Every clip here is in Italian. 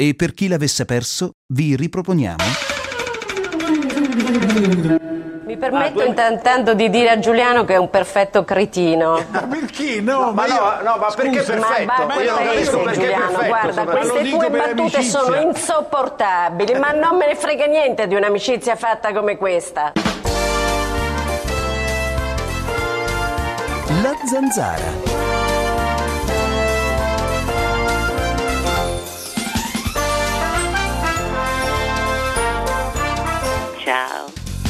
E per chi l'avesse perso, vi riproponiamo... Mi permetto intanto di dire a Giuliano che è un perfetto cretino. Ma perché? No, ma perché è perfetto? Ma io non capisco perché Guarda, è perfetto. Queste tue battute amicizia. sono insopportabili, ma non me ne frega niente di un'amicizia fatta come questa. La Zanzara. Ciao.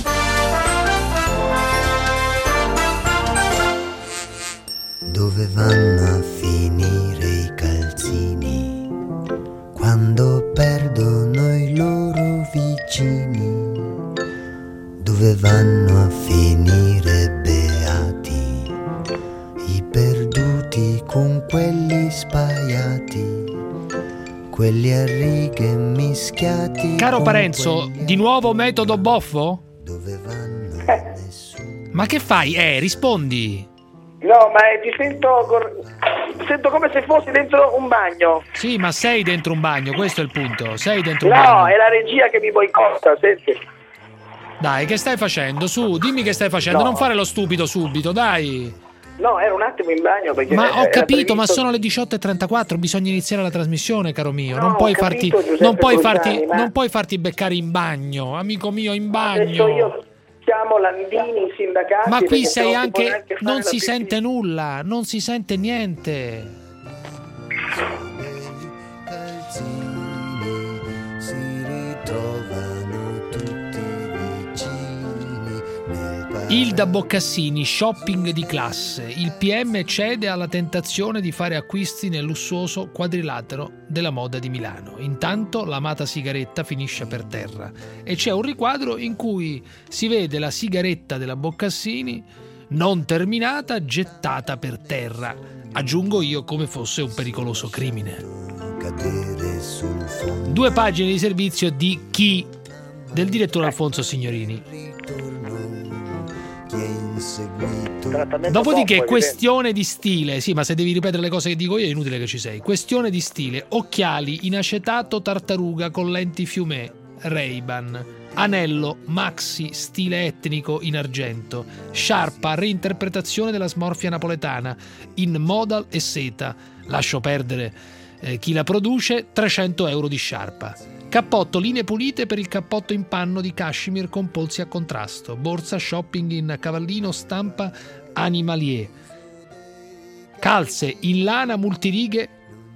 Dove vanno a finire i calzini quando perdono i loro vicini? Dove vanno a finire beati i perduti con quelli spaiati, quelli a righe mischiati? Caro Parenzo, di nuovo metodo boffo? Dove vanno Ma che fai? Rispondi. No, ma ti sento come se fossi dentro un bagno. Sì, ma sei dentro un bagno, questo è il punto. Sei dentro un No, bagno. è la regia che mi boicotta, senti. Dai, che stai facendo? Su, dimmi che stai facendo, No. non fare lo stupido subito, dai. No, ero un attimo in bagno perché Ma ho era capito, ma previsto- sono le 18:34, bisogna iniziare la trasmissione, caro mio. No, non puoi ho capito, Giuseppe Bolzani, ma- non puoi farti beccare in bagno, amico mio, in Adesso bagno. io chiamo Landini, i sindacati. Ma qui perché sei non si può anche neanche fare non la si pipì. sente nulla, non si sente niente. calzini si ritrovano tutti vicini nel Ilda Boccassini, shopping di classe. Il PM cede alla tentazione di fare acquisti nel lussuoso quadrilatero della moda di Milano. Intanto l'amata sigaretta finisce per terra e c'è un riquadro in cui si vede la sigaretta della Boccassini non terminata gettata per terra. Aggiungo io come fosse un pericoloso crimine. cadere sul fondo 2 pagine di servizio di chi? Del direttore Alfonso Signorini. chi è inseguito Dopodiché, troppo, questione di stile. Sì, ma se devi ripetere le cose che dico io è inutile che ci sei. Questione di stile: occhiali in acetato tartaruga con lenti Fiumé, Ray-Ban. Anello maxi stile etnico in argento. Sciarpa reinterpretazione della smorfia napoletana in modal e seta. Lascio perdere chi la produce. 300 euro di sciarpa. Cappotto linee pulite per il cappotto in panno di cashmere con polsi a contrasto. Borsa shopping in cavallino stampa animalier. Calze in lana multirighe,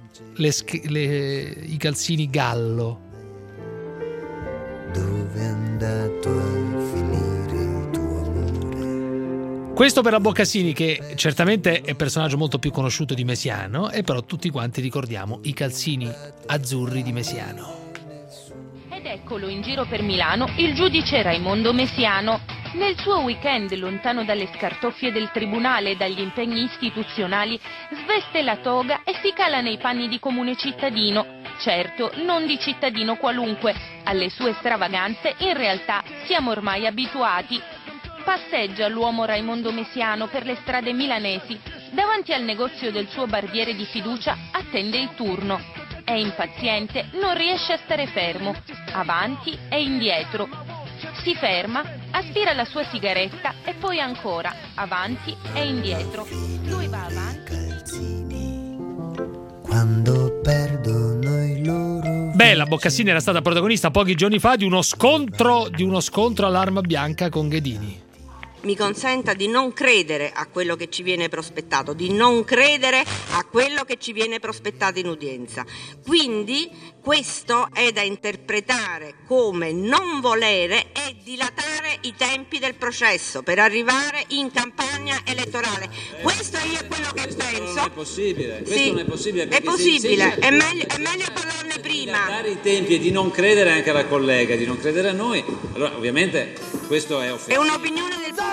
i calzini gallo. dove è andato a finire il tuo amore. Questo per la Boccassini, che certamente è personaggio molto più conosciuto di Mesiano, e però tutti quanti ricordiamo i calzini azzurri di Mesiano. Ed eccolo in giro per Milano il giudice Raimondo Mesiano. Nel suo weekend, lontano dalle scartoffie del tribunale e dagli impegni istituzionali, sveste la toga e si cala nei panni di comune cittadino. Certo, non di cittadino qualunque. Alle sue stravaganze in realtà siamo ormai abituati. Passeggia l'uomo Raimondo Mesiano per le strade milanesi. Davanti al negozio del suo barbiere di fiducia attende il turno. È impaziente, non riesce a stare fermo. Avanti e indietro. Si ferma, aspira la sua sigaretta e poi ancora avanti e indietro. Lui va avanti. Calzini quando perdono i loro Beh, la Boccassini era stata protagonista pochi giorni fa di uno scontro all'arma bianca con Ghedini. Mi consenta di non credere a quello che ci viene prospettato, di non credere a quello che ci viene prospettato in udienza. Quindi questo è da interpretare come non volere e dilatare i tempi del processo per arrivare in campagna elettorale. Questo io è quello che penso. Non è possibile, questo Sì, non è possibile. è perché possibile, se è meglio parlarne prima. dare i tempi e di non credere anche alla collega, di non credere a noi, allora ovviamente questo è È offensivo. un'opinione del pubblico.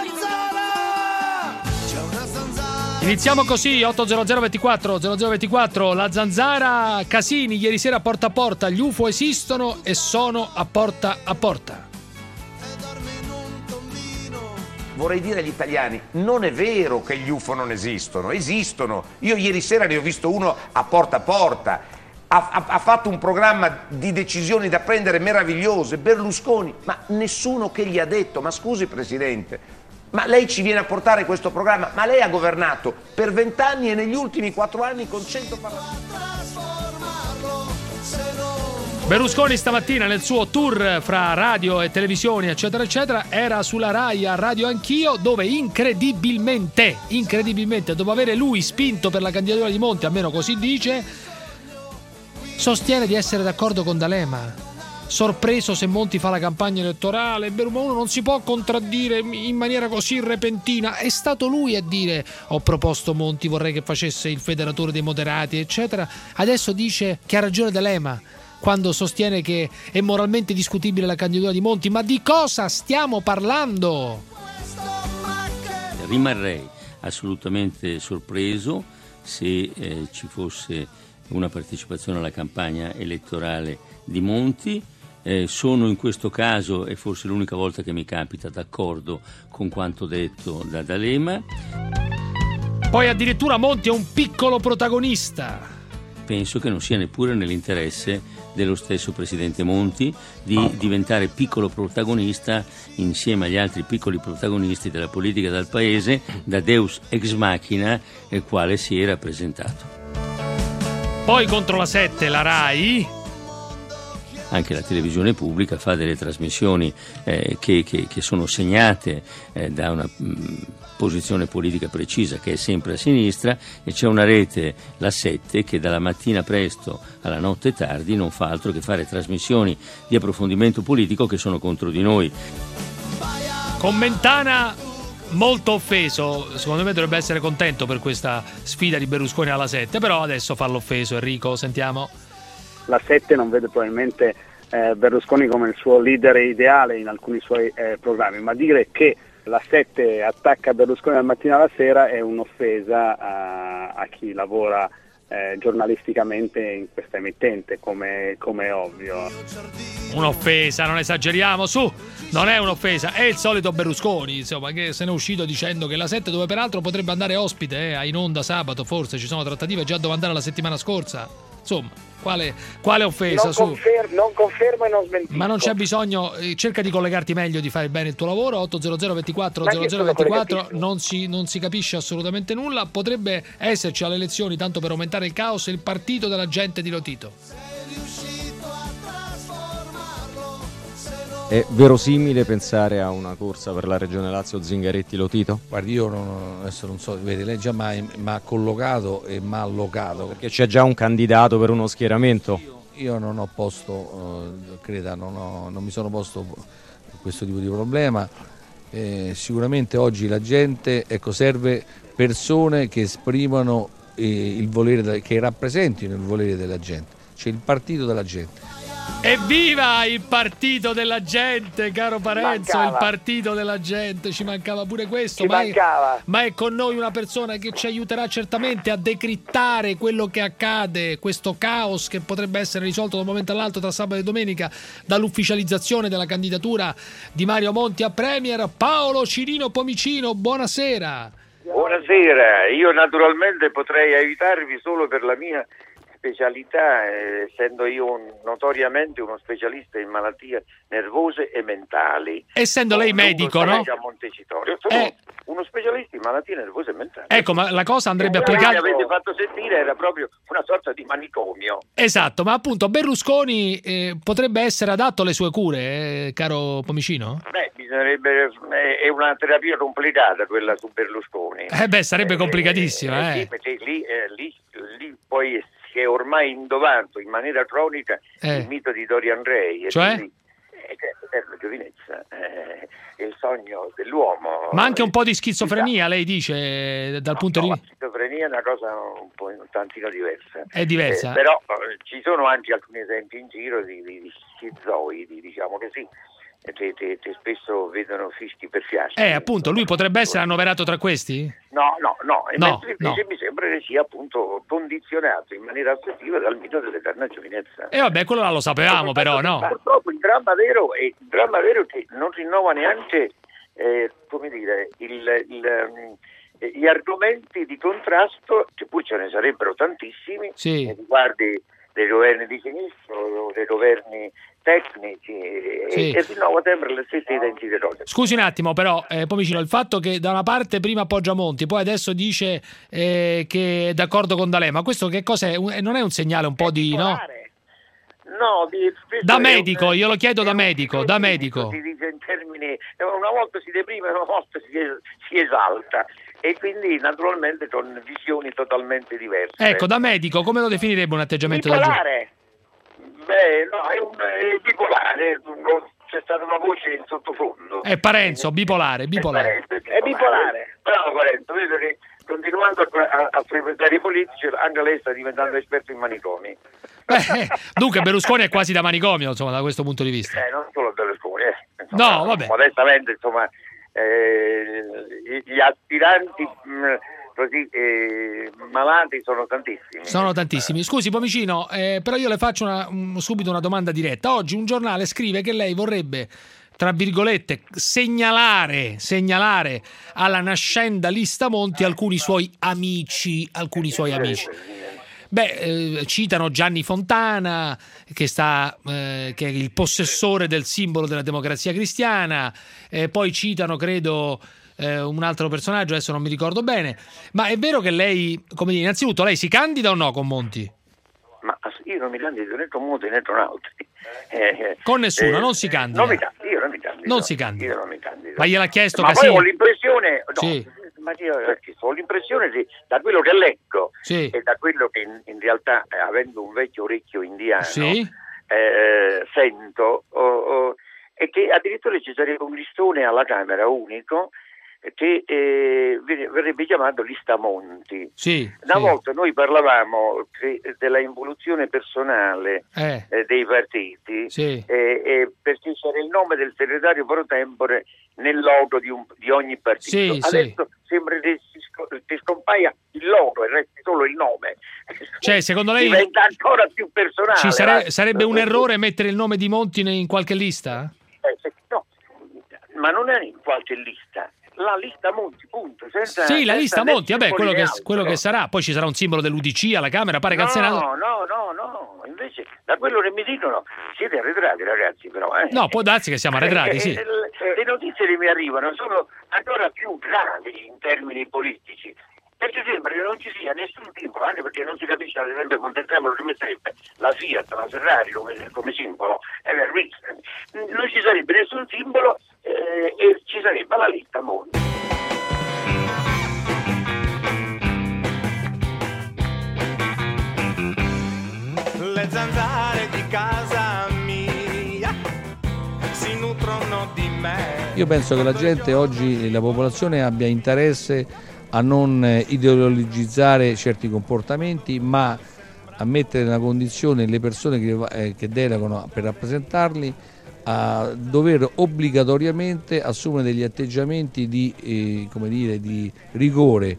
Iniziamo così, 80024 la Zanzara. Casini ieri sera porta a porta, gli UFO esistono e sono a porta a porta. Vorrei dire agli italiani, non è vero che gli UFO non esistono, esistono. Io ieri sera ne ho visto uno a porta, ha fatto un programma di decisioni da prendere meravigliose, Berlusconi, ma nessuno che gli ha detto, ma scusi Presidente, ma lei ci viene a portare questo programma, ma lei ha governato per 20 anni e negli ultimi 4 anni con 100 parlamenti. Berlusconi stamattina nel suo tour fra radio e televisioni eccetera eccetera era sulla Rai a Radio Anch'io, dove incredibilmente dopo avere lui spinto per la candidatura di Monti, almeno così dice, sostiene di essere d'accordo con D'Alema. Sorpreso se Monti fa la campagna elettorale, ma uno non si può contraddire in maniera così repentina. È stato lui a dire: ho proposto Monti, vorrei che facesse il federatore dei moderati eccetera. Adesso dice che ha ragione D'Alema quando sostiene che è moralmente discutibile la candidatura di Monti. Ma di cosa stiamo parlando? Rimarrei assolutamente sorpreso se ci fosse una partecipazione alla campagna elettorale di Monti. Sono in questo caso, e forse l'unica volta che mi capita, d'accordo con quanto detto da D'Alema. Poi addirittura Monti è un piccolo protagonista. Penso che non sia neppure nell'interesse dello stesso Presidente Monti di diventare piccolo protagonista insieme agli altri piccoli protagonisti della politica del paese, da Deus ex machina, il quale si era presentato. Poi contro la 7, la Rai, anche la televisione pubblica fa delle trasmissioni che sono segnate da una posizione politica precisa, che è sempre a sinistra, e c'è una rete, la 7, che dalla mattina presto alla notte tardi non fa altro che fare trasmissioni di approfondimento politico che sono contro di noi. Commentana molto offeso, secondo me dovrebbe essere contento per questa sfida di Berlusconi alla 7, però adesso fa l'offeso. Enrico, sentiamo. La 7 non vede probabilmente Berlusconi come il suo leader ideale in alcuni suoi programmi, ma dire che la 7 attacca Berlusconi dal mattino alla sera è un'offesa a chi lavora giornalisticamente in questa emittente, come è ovvio. Un'offesa, non esageriamo, su, non è un'offesa, è il solito Berlusconi, insomma, che se ne è uscito dicendo che la 7, dove peraltro potrebbe andare ospite in onda sabato, forse ci sono trattative, già dove andare la settimana scorsa. Insomma, quale offesa? Non confermo e non smentisco. Ma non c'è bisogno, cerca di collegarti meglio, di fare bene il tuo lavoro. 800 24 00 24, non si capisce assolutamente nulla. Potrebbe esserci alle elezioni, tanto per aumentare il caos, il partito della gente di Lotito. È verosimile pensare a una corsa per la Regione Lazio Zingaretti-Lotito? Guardi, io adesso non so, vedi, lei già mi ha collocato e mi ha allocato. Perché c'è già un candidato per uno schieramento? Io non ho posto, creda, non mi sono posto questo tipo di problema. Sicuramente oggi la gente, serve persone che esprimano il volere, che rappresentino il volere della gente. C'è il partito della gente. Evviva il partito della gente, caro Parenzo, il partito della gente, ci mancava pure questo, ma è con noi una persona che ci aiuterà certamente a decrittare quello che accade, questo caos che potrebbe essere risolto da un momento all'altro tra sabato e domenica dall'ufficializzazione della candidatura di Mario Monti a Premier. Paolo Cirino Pomicino, buonasera. Buonasera, io naturalmente potrei aiutarvi solo per la mia specialità, essendo io notoriamente uno specialista in malattie nervose e mentali. Essendo lei medico, no? A Montecitorio. Sono uno specialista in malattie nervose e mentali. Ecco, ma la cosa andrebbe applicata. Che avete fatto sentire era proprio una sorta di manicomio. Esatto, ma appunto Berlusconi potrebbe essere adatto alle sue cure, caro Pomicino? Beh, bisognerebbe, è una terapia complicata quella su Berlusconi. Sarebbe complicatissima. Sì, perché lì poi che è ormai indovato in maniera cronica il mito di Dorian Gray. Cioè? La giovinezza è il sogno dell'uomo. Ma anche un po' di schizofrenia, lei dice, dal punto di vista... La schizofrenia è una cosa un tantino diversa. È diversa. Però ci sono anche alcuni esempi in giro di schizoidi, diciamo che sì. Che spesso vedono fischi per fiaschi. Appunto, lui potrebbe essere annoverato tra questi? No. Invece mi sembra che sia appunto condizionato in maniera ossessiva dal mito dell'eterna giovinezza. Vabbè, quello là lo sapevamo, però, no? Purtroppo il dramma vero è che non rinnova neanche, gli argomenti di contrasto, che poi ce ne sarebbero tantissimi, sì. Guardi dei governi di sinistra, dei governi tecnici, Sì. e rinnova sempre le stesse identiche cose. Scusi un attimo, però, Pomicino, il fatto che da una parte prima appoggia Monti, poi adesso dice che è d'accordo con D'Alema, questo che cos'è? Non è un segnale un po' di... no? No, Da medico, io lo chiedo da medico, da medico. Si dice in termini, una volta si deprime, una volta si esalta, e quindi naturalmente con visioni totalmente diverse. Ecco, da medico, come lo definirebbe un atteggiamento del giudice? Bipolare. Beh, no, è bipolare, c'è stata una voce in sottofondo. È Parenzo, bipolare. È bipolare. Bravo Parenzo, vedo che continuando a frequentare i politici, anche lei sta diventando esperto in manicomi. Dunque Berlusconi è quasi da manicomio, insomma, da questo punto di vista. Non solo Berlusconi, insomma, no, vabbè. Modestamente, insomma, gli aspiranti così malati sono tantissimi. Sono tantissimi. Scusi Pomicino, però io le faccio subito una domanda diretta. Oggi un giornale scrive che lei vorrebbe, tra virgolette, segnalare alla nascenda lista Monti alcuni suoi amici. Citano Gianni Fontana, che è il possessore del simbolo della Democrazia Cristiana, poi citano, credo, un altro personaggio, adesso non mi ricordo bene. Ma è vero che lei, come dire, innanzitutto lei si candida o no con Monti? Ma io non mi candido né con Monti né con altri. Con nessuno, non si candida. Io non mi candido. Non si candida. Io non mi candido. Ma gliel'ha chiesto Ma Casini? poi ho l'impressione... No, sì. Ma io ho l'impressione da quello che leggo, sì, e da quello che in realtà, avendo un vecchio orecchio indiano, sì, sento, è che addirittura ci sarebbe un listone alla Camera unico che verrebbe chiamato lista Monti. Sì, una volta noi parlavamo della involuzione personale dei partiti, perché c'era il nome del segretario pro tempore nel logo di ogni partito. Adesso sembra che ti scompaia il logo e resti solo il nome. Cioè, secondo lei diventa ancora più personale. Sarebbe un errore mettere il nome di Monti in qualche lista? No, ma non è in qualche lista. La lista Monti, punto. La lista Monti, vabbè, quello che sarà. Poi ci sarà un simbolo dell'UDC alla Camera, pare che al Senato. No, invece da quello che mi dicono siete arretrati, ragazzi, però. No, può darsi che siamo arretrati, sì. Le notizie che mi arrivano sono ancora più gravi in termini politici, perché sembra che non ci sia nessun tipo, anche perché non si capisce, ad esempio, quanto tempo ci metterebbe la Fiat, la Ferrari come simbolo, non ci sarebbe nessun simbolo, e ci sarebbe la lista Monti. Le zanzare di casa mia si nutrono di me. Io penso che la gente oggi, la popolazione, abbia interesse a non ideologizzare certi comportamenti, ma a mettere nella condizione le persone che delegano per rappresentarli a dover obbligatoriamente assumere degli atteggiamenti di rigore,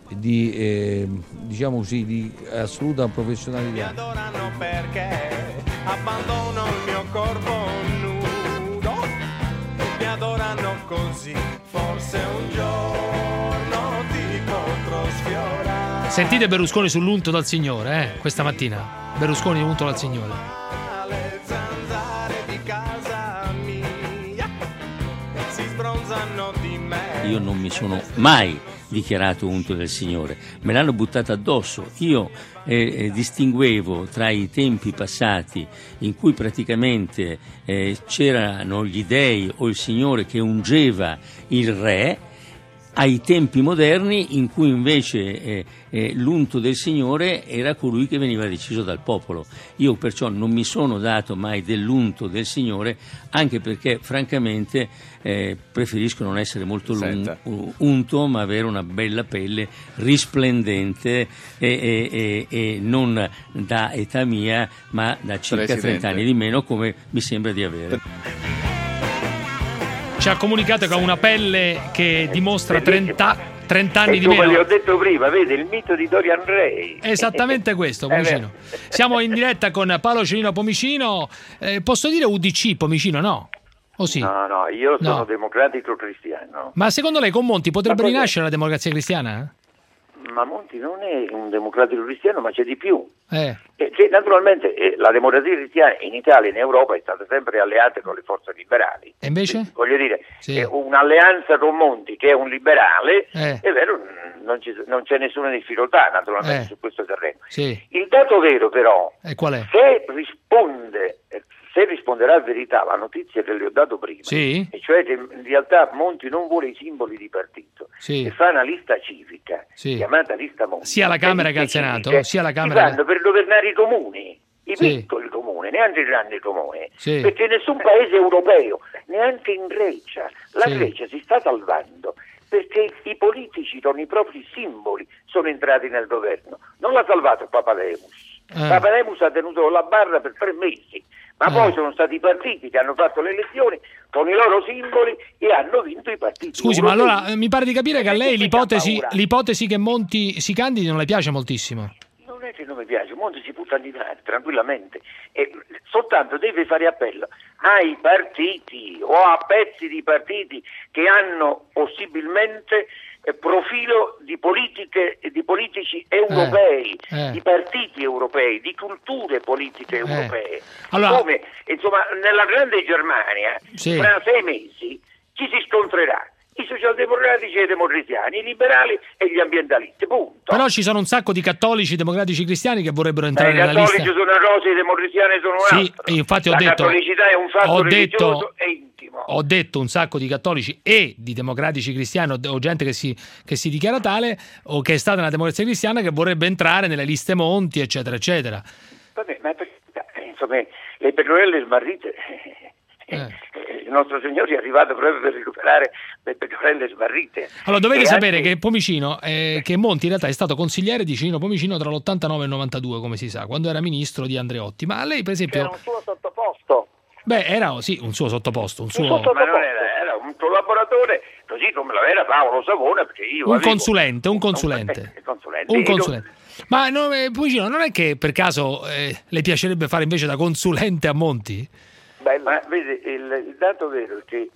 diciamo così, di assoluta professionalità. Mi adorano perché abbandono il mio corpo nudo, mi adorano così, forse un giorno ti potrò sfiorare. Sentite Berlusconi sull'unto dal Signore, questa mattina. Berlusconi unto dal Signore. Le zanzare di casa mia si sbronzano di me. Io non mi sono mai dichiarato unto del Signore, me l'hanno buttata addosso. Io distinguevo tra i tempi passati in cui praticamente c'erano gli dei o il Signore che ungeva il re, ai tempi moderni in cui invece l'unto del Signore era colui che veniva deciso dal popolo. Io perciò non mi sono dato mai dell'unto del Signore, anche perché francamente preferisco non essere molto unto, ma avere una bella pelle risplendente e non da età mia, ma da circa 30 anni di meno, come mi sembra di avere. Ci ha comunicato che ha una pelle che dimostra 30 anni di meno. Come le ho detto prima, vede il mito di Dorian Gray. Esattamente questo, Pomicino. Siamo in diretta con Paolo Cellino Pomicino. Posso dire UDC Pomicino, no? O sì? No, io sono democratico cristiano. Ma secondo lei con Monti potrebbe rinascere la democrazia cristiana? Ma Monti non è un democratico cristiano, ma c'è di più. Che naturalmente la democrazia cristiana in Italia e in Europa è stata sempre alleata con le forze liberali. E invece? Voglio dire, un'alleanza con Monti che è un liberale, è vero, non c'è nessuna difficoltà naturalmente su questo terreno. Il dato vero però, qual è? Se risponderà a verità la notizia che le ho dato prima, e cioè che in realtà Monti non vuole i simboli di partito e fa una lista civica chiamata lista Monti, sia alla Camera che al Senato, fanno per governare i comuni, i piccoli comuni, neanche i grandi comuni, perché nessun paese europeo, neanche in Grecia, la Grecia si sta salvando perché i politici con i propri simboli sono entrati nel governo. Non l'ha salvato Papademos. Papademos ha tenuto la barra per 3 mesi, ma poi sono stati i partiti che hanno fatto le elezioni con i loro simboli e hanno vinto i partiti. Scusi, ma allora mi pare di capire che a lei l'ipotesi che Monti si candidi non le piace moltissimo. Non è che non mi piace, Monti si può candidare tranquillamente, soltanto deve fare appello ai partiti o a pezzi di partiti che hanno possibilmente profilo di politiche e di politici europei, di partiti europei, di culture politiche europee. Allora, come insomma nella grande Germania fra 6 mesi ci si scontrerà i socialdemocratici e i democristiani, i liberali e gli ambientalisti, punto. Però ci sono un sacco di cattolici, democratici, cristiani che vorrebbero entrare nella lista. I cattolici sono una cosa, i democristiani sono un'altra. Sì, infatti la cattolicità è un fatto religioso e intimo. Ho detto un sacco di cattolici e di democratici cristiani o gente che si dichiara tale o che è stata nella democrazia cristiana che vorrebbe entrare nelle liste Monti, eccetera, eccetera. Vabbè, ma insomma, le pecorelle smarrite... Il nostro Signore è arrivato proprio per recuperare le pecorelle smarrite. Allora dovete sapere che Pomicino, che Monti in realtà è stato consigliere di Cino Pomicino tra l'89 e il 92, come si sa, quando era ministro di Andreotti. Ma lei per esempio... Era un suo sottoposto. Beh, era un suo sottoposto, ma non era un collaboratore, così come lo era Paolo Savona, perché io un consulente. Ma Pomicino, non è che per caso le piacerebbe fare invece da consulente a Monti? Ma vede, il dato vero è che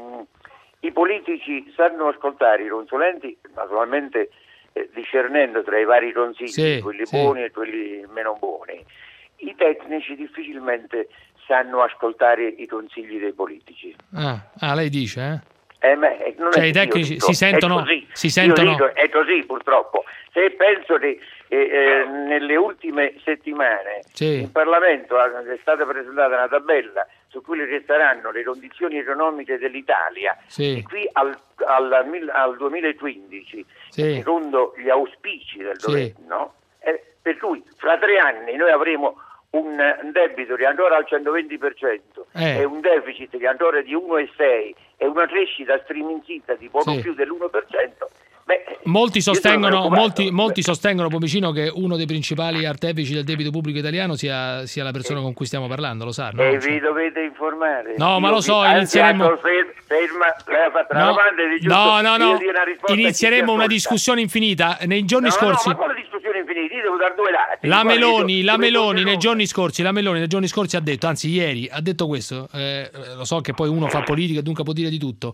i politici sanno ascoltare i consulenti, naturalmente discernendo tra i vari consigli, quelli buoni e quelli meno buoni. I tecnici difficilmente sanno ascoltare i consigli dei politici. Lei dice, I tecnici si sentono. Io dico, è così purtroppo. Se penso che nelle ultime settimane in Parlamento è stata presentata una tabella su quelle che saranno le condizioni economiche dell'Italia e qui al 2015, secondo gli auspici del governo, per cui fra 3 anni noi avremo un debito che è ancora al 120% e un deficit che è ancora di 1,6 e una crescita striminzita di poco più dell'1%. Molti sostengono, Pomicino, che uno dei principali artefici del debito pubblico italiano sia la persona con cui stiamo parlando, lo sa? No? E vi dovete informare. No, ma lo so, inizieremo... Ferma, lei ha fatto una domanda di giusto. Inizieremo una discussione infinita. Nei giorni scorsi... ma quale discussione infinita? Io devo dare 2 dati. La Meloni nei giorni scorsi ha detto, anzi ieri, ha detto questo, lo so che poi uno fa politica e dunque può dire di tutto,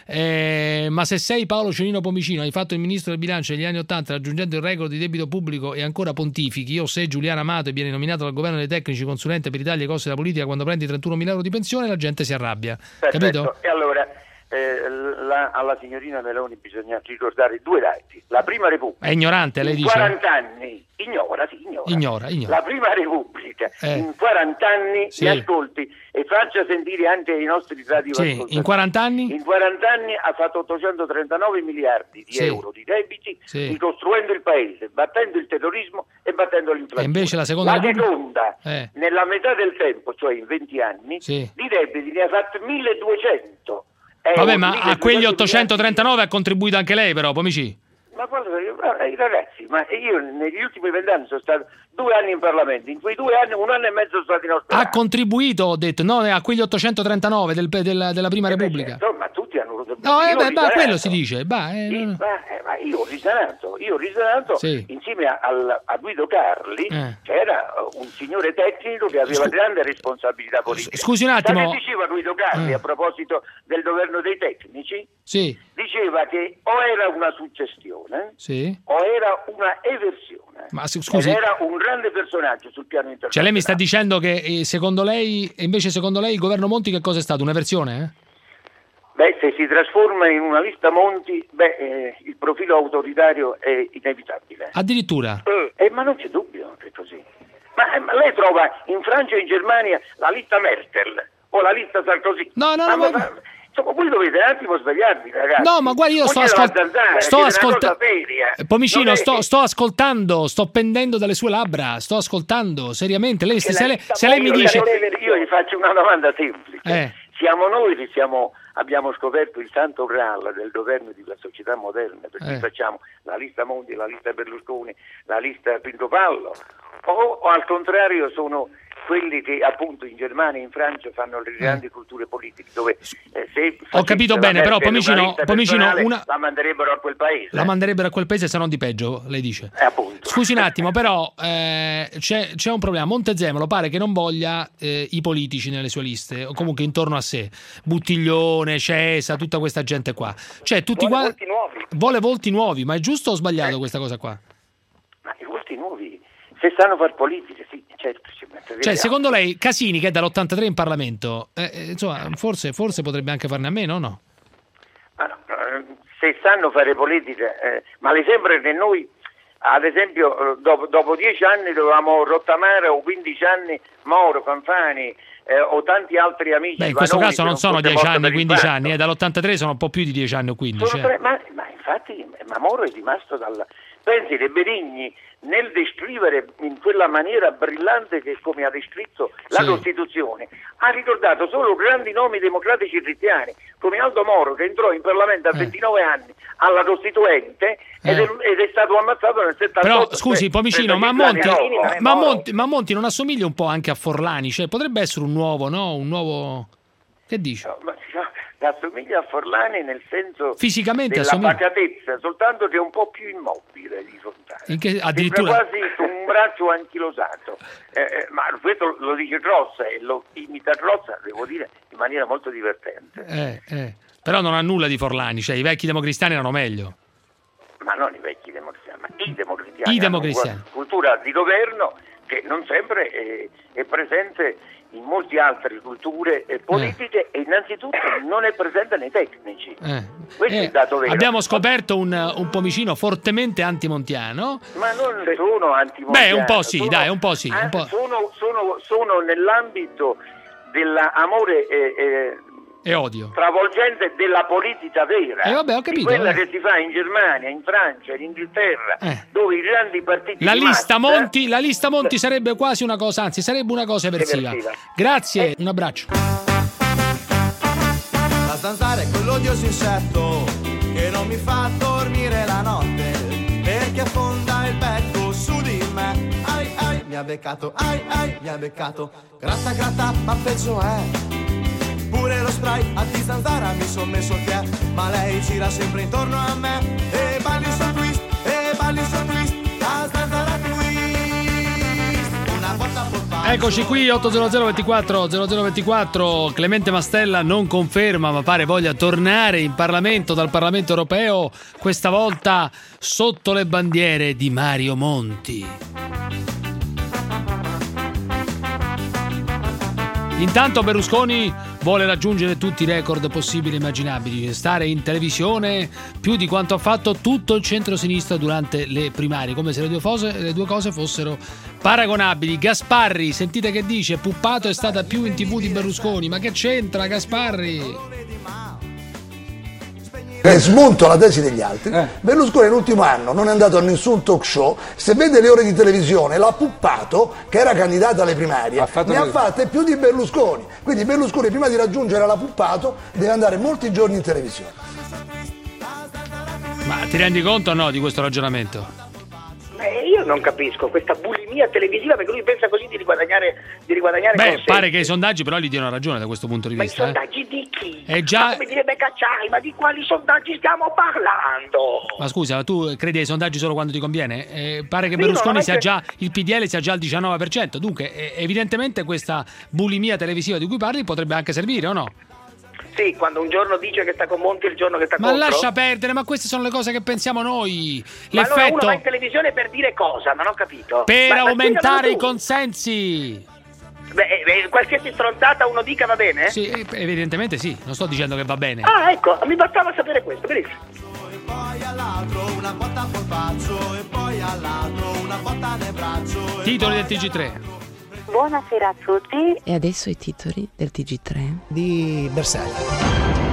ma se sei Paolo Cellino Pomicino, hai fatto il ministro del bilancio negli anni '80 raggiungendo il record di debito pubblico e ancora pontifichi, o se Giuliano Amato e viene nominato dal governo dei tecnici consulente per Italia e costi della politica quando prendi 31.000 euro di pensione, la gente si arrabbia. Perfetto. Capito? E allora alla signorina Meloni bisogna ricordare 2 dati. La Prima Repubblica è ignorante, lei dice? 40 anni ignora. La Prima Repubblica in 40 anni mi ascolti e faccia sentire anche i nostri radioascoltatori. In 40 anni? In 40 anni ha fatto 839 miliardi di euro di debiti, ricostruendo il paese, battendo il terrorismo e battendo l'inflazione. E invece la seconda nella metà del tempo, cioè in 20 anni, di debiti ne ha fatti 1.200. Vabbè, ma a quegli 839 ha contribuito anche lei, però, Pomici. Ma ragazzi, ma io negli ultimi 20 anni sono stato 2 anni in Parlamento, in quei 2 anni 1 anno e mezzo sono stato in ospedale. Ha contribuito, ho detto, no, a quegli 839 della Prima Repubblica. Ma tutti hanno contribuito. No, quello si dice. Ma io ho risanato io ho risanato insieme a Guido Carli, che era un signore tecnico che aveva grande responsabilità politica. Scusi un attimo. Sai che diceva Guido Carli a proposito del governo dei tecnici? Sì. Diceva che o era una suggestione o era una eversione. Ma scusi, ed era un grande personaggio sul piano internazionale. Cioè lei mi sta dicendo che secondo lei il governo Monti che cosa è stato? Un'eversione? Beh, se si trasforma in una lista Monti, il profilo autoritario è inevitabile. Addirittura? Ma non c'è dubbio che è così. Ma lei trova in Francia e in Germania la lista Merkel o la lista Sarkozy? No, insomma, voi dovete un attimo svegliarvi, ragazzi. No, ma guarda, io sto ascoltando. Pomicino, sto ascoltando, sto pendendo dalle sue labbra, sto ascoltando seriamente. Se lei mi dice. Io gli faccio una domanda semplice. Siamo noi che abbiamo scoperto il santo graal del governo di una società moderna, perché facciamo la lista Monti, la lista Berlusconi, la lista Pintopallo, o al contrario sono quelli che appunto in Germania e in Francia fanno le grandi culture politiche, dove se ho capito bene, però Pomicino la manderebbero a quel paese. La manderebbero a quel paese, se non di peggio, lei dice. Appunto. Scusi un attimo, però c'è un problema. Montezemolo pare che non voglia i politici nelle sue liste, o comunque intorno a sé. Buttiglione, Cesa, tutta questa gente qua. Cioè tutti vuole volti nuovi. Vuole volti nuovi, ma è giusto o sbagliato questa cosa qua? Ma i volti nuovi, se sanno far politica, sì, certo. Cioè, secondo lei Casini, che è dall'83 in Parlamento, insomma, forse potrebbe anche farne a meno, o no? Ma no, se sanno fare politica, ma le sembra che noi, ad esempio, dopo 10 anni dovevamo rottamare, o 15 anni Moro, Fanfani, o tanti altri amici. Beh, in questo caso non sono 10 anni, 15 anni, dall'83 sono un po' più di 10 anni o 15. Ma infatti Moro è rimasto Pensi che Benigni, nel descrivere in quella maniera brillante che come ha descritto la Costituzione, ha ricordato solo grandi nomi democratici cristiani, come Aldo Moro, che entrò in Parlamento a 29 anni alla Costituente ed è stato ammazzato nel 78. Però scusi, Pomicino, ma Monti non assomiglia un po' anche a Forlani? Cioè potrebbe essere un nuovo, no? Un nuovo... Che dice? Assomiglia a Forlani nel senso fisicamente della pacatezza, soltanto che è un po' più immobile di Fontana. Addirittura quasi con un braccio anchilosato. Ma questo lo dice Crozza e lo imita Crozza, devo dire, in maniera molto divertente. Però non ha nulla di Forlani, cioè i vecchi democristiani erano meglio. Ma non i vecchi democristiani, ma i democristiani. Una cultura di governo che non sempre è presente in molte altre culture politiche e innanzitutto non è presente nei tecnici. Questo è il dato vero. Abbiamo scoperto un Pomicino fortemente antimontiano. Ma non sono antimontiano. Beh, un po' sì, dai, un po' sì. Sono nell'ambito dell'amore e odio travolgente della politica vera, vabbè, ho capito, quella che si fa in Germania, in Francia, in Inghilterra, dove i grandi partiti la lista Monti sarebbe quasi una cosa, anzi sarebbe una cosa eversiva. Grazie, un abbraccio. La zanzara è quell'odioso insetto che non mi fa dormire la notte, perché affonda il becco su di me. Ai, mi ha beccato, mi ha beccato. Gratta, ma peggio è. Pure lo spray a di zanzara mi son messo il piede, ma lei gira sempre intorno a me e balli sul twist, la zanzara twist. Una volta portata. Eccoci qui, 80024 Clemente Mastella non conferma, ma pare voglia tornare in Parlamento dal Parlamento europeo, questa volta sotto le bandiere di Mario Monti. Intanto Berlusconi vuole raggiungere tutti i record possibili e immaginabili, stare in televisione più di quanto ha fatto tutto il centro-sinistra durante le primarie, come se le due cose fossero paragonabili. Gasparri, sentite che dice, Puppato è stata più in TV di Berlusconi, ma che c'entra Gasparri? Smonto la tesi degli altri. Berlusconi nell'ultimo anno non è andato a nessun talk show. Se vede le ore di televisione, l'ha Puppato, che era candidata alle primarie, ha fatte più di Berlusconi. Quindi Berlusconi, prima di raggiungere la Puppato, deve andare molti giorni in televisione. Ma ti rendi conto o no di questo ragionamento? Io non capisco questa bulimia televisiva, perché lui pensa così di riguadagnare Beh, consensi. pare che i sondaggi però gli diano ragione da questo punto di vista. Ma i sondaggi di chi? È già... Ma come direbbe Cacciari, ma di quali sondaggi stiamo parlando? Ma scusa, tu credi ai sondaggi solo quando ti conviene? Pare che Berlusconi sia già, il PDL sia già al 19%, dunque evidentemente questa bulimia televisiva di cui parli potrebbe anche servire, o no? Sì, quando un giorno dice che sta con Monti e il giorno che sta ma contro. Ma lascia perdere, ma queste sono le cose che pensiamo noi. Ma allora uno va in televisione per dire cosa? Non ho capito. Per aumentare i consensi. Beh, qualsiasi stronzata uno dica va bene? Sì, evidentemente sì, non sto dicendo che va bene. Ah, ecco, mi bastava sapere questo, benissimo. E poi all'altro una botta a polpaccio, e poi all'altro una botta nel braccio. Titoli del TG3. Buonasera a tutti. E adesso i titoli del TG3 di Bersani.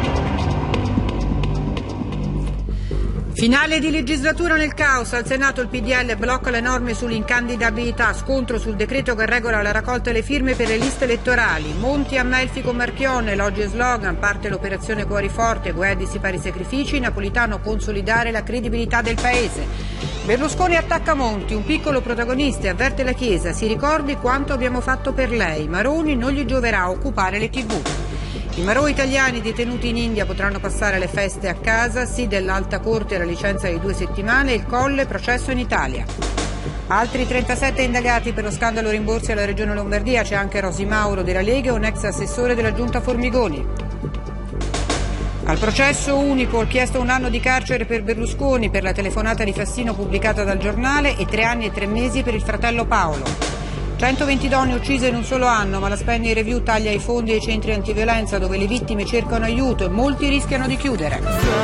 Finale di legislatura nel caos, al Senato il PDL blocca le norme sull'incandidabilità, scontro sul decreto che regola la raccolta delle firme per le liste elettorali, Monti a Melfi con Marchionne, elogi e slogan, parte l'operazione Cuori Forte, Guedi si pari sacrifici, Napolitano consolidare la credibilità del paese. Berlusconi attacca Monti, un piccolo protagonista e avverte la Chiesa, si ricordi quanto abbiamo fatto per lei, Maroni non gli gioverà occupare le TV. I marò italiani detenuti in India potranno passare le feste a casa, sì dell'Alta Corte la licenza di 2 settimane, il Colle processo in Italia. Altri 37 indagati per lo scandalo rimborsi alla Regione Lombardia, c'è anche Rosi Mauro della Lega e un ex assessore della Giunta Formigoni. Al processo Unipol, chiesto 1 anno di carcere per Berlusconi per la telefonata di Fassino pubblicata dal giornale e 3 anni e 3 mesi per il fratello Paolo. 120 donne uccise in un solo anno, ma la Spending Review taglia i fondi ai centri antiviolenza dove le vittime cercano aiuto e molti rischiano di chiudere.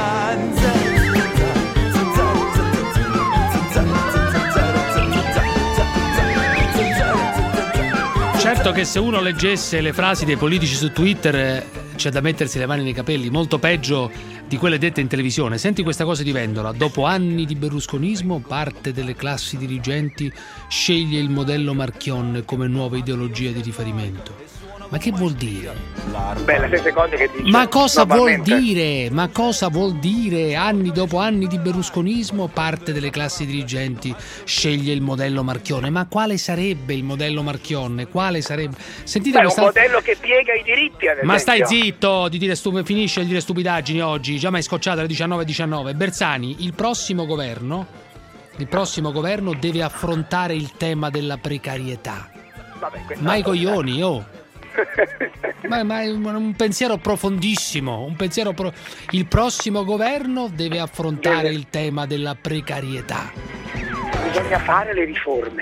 Certo che se uno leggesse le frasi dei politici su Twitter c'è da mettersi le mani nei capelli, molto peggio di quelle dette in televisione. Senti questa cosa di Vendola: dopo anni di berlusconismo parte delle classi dirigenti sceglie il modello Marchionne come nuova ideologia di riferimento. Ma che vuol dire? Beh, le stesse cose che dice. Ma cosa vuol dire? Ma cosa vuol dire? Anni dopo anni di berlusconismo parte delle classi dirigenti sceglie il modello Marchionne. Ma quale sarebbe il modello Marchionne? Quale sarebbe? Sentite un modello che piega i diritti, ad esempio. Ma stai zitto di dire finisce di dire stupidaggini oggi, già mi hai scocciato alle 19:19. Bersani, il prossimo governo deve affrontare il tema della precarietà. Vabbè, ma i coglioni, oh! ma è un pensiero profondissimo, il prossimo governo deve affrontare il tema della precarietà. Bisogna fare le riforme.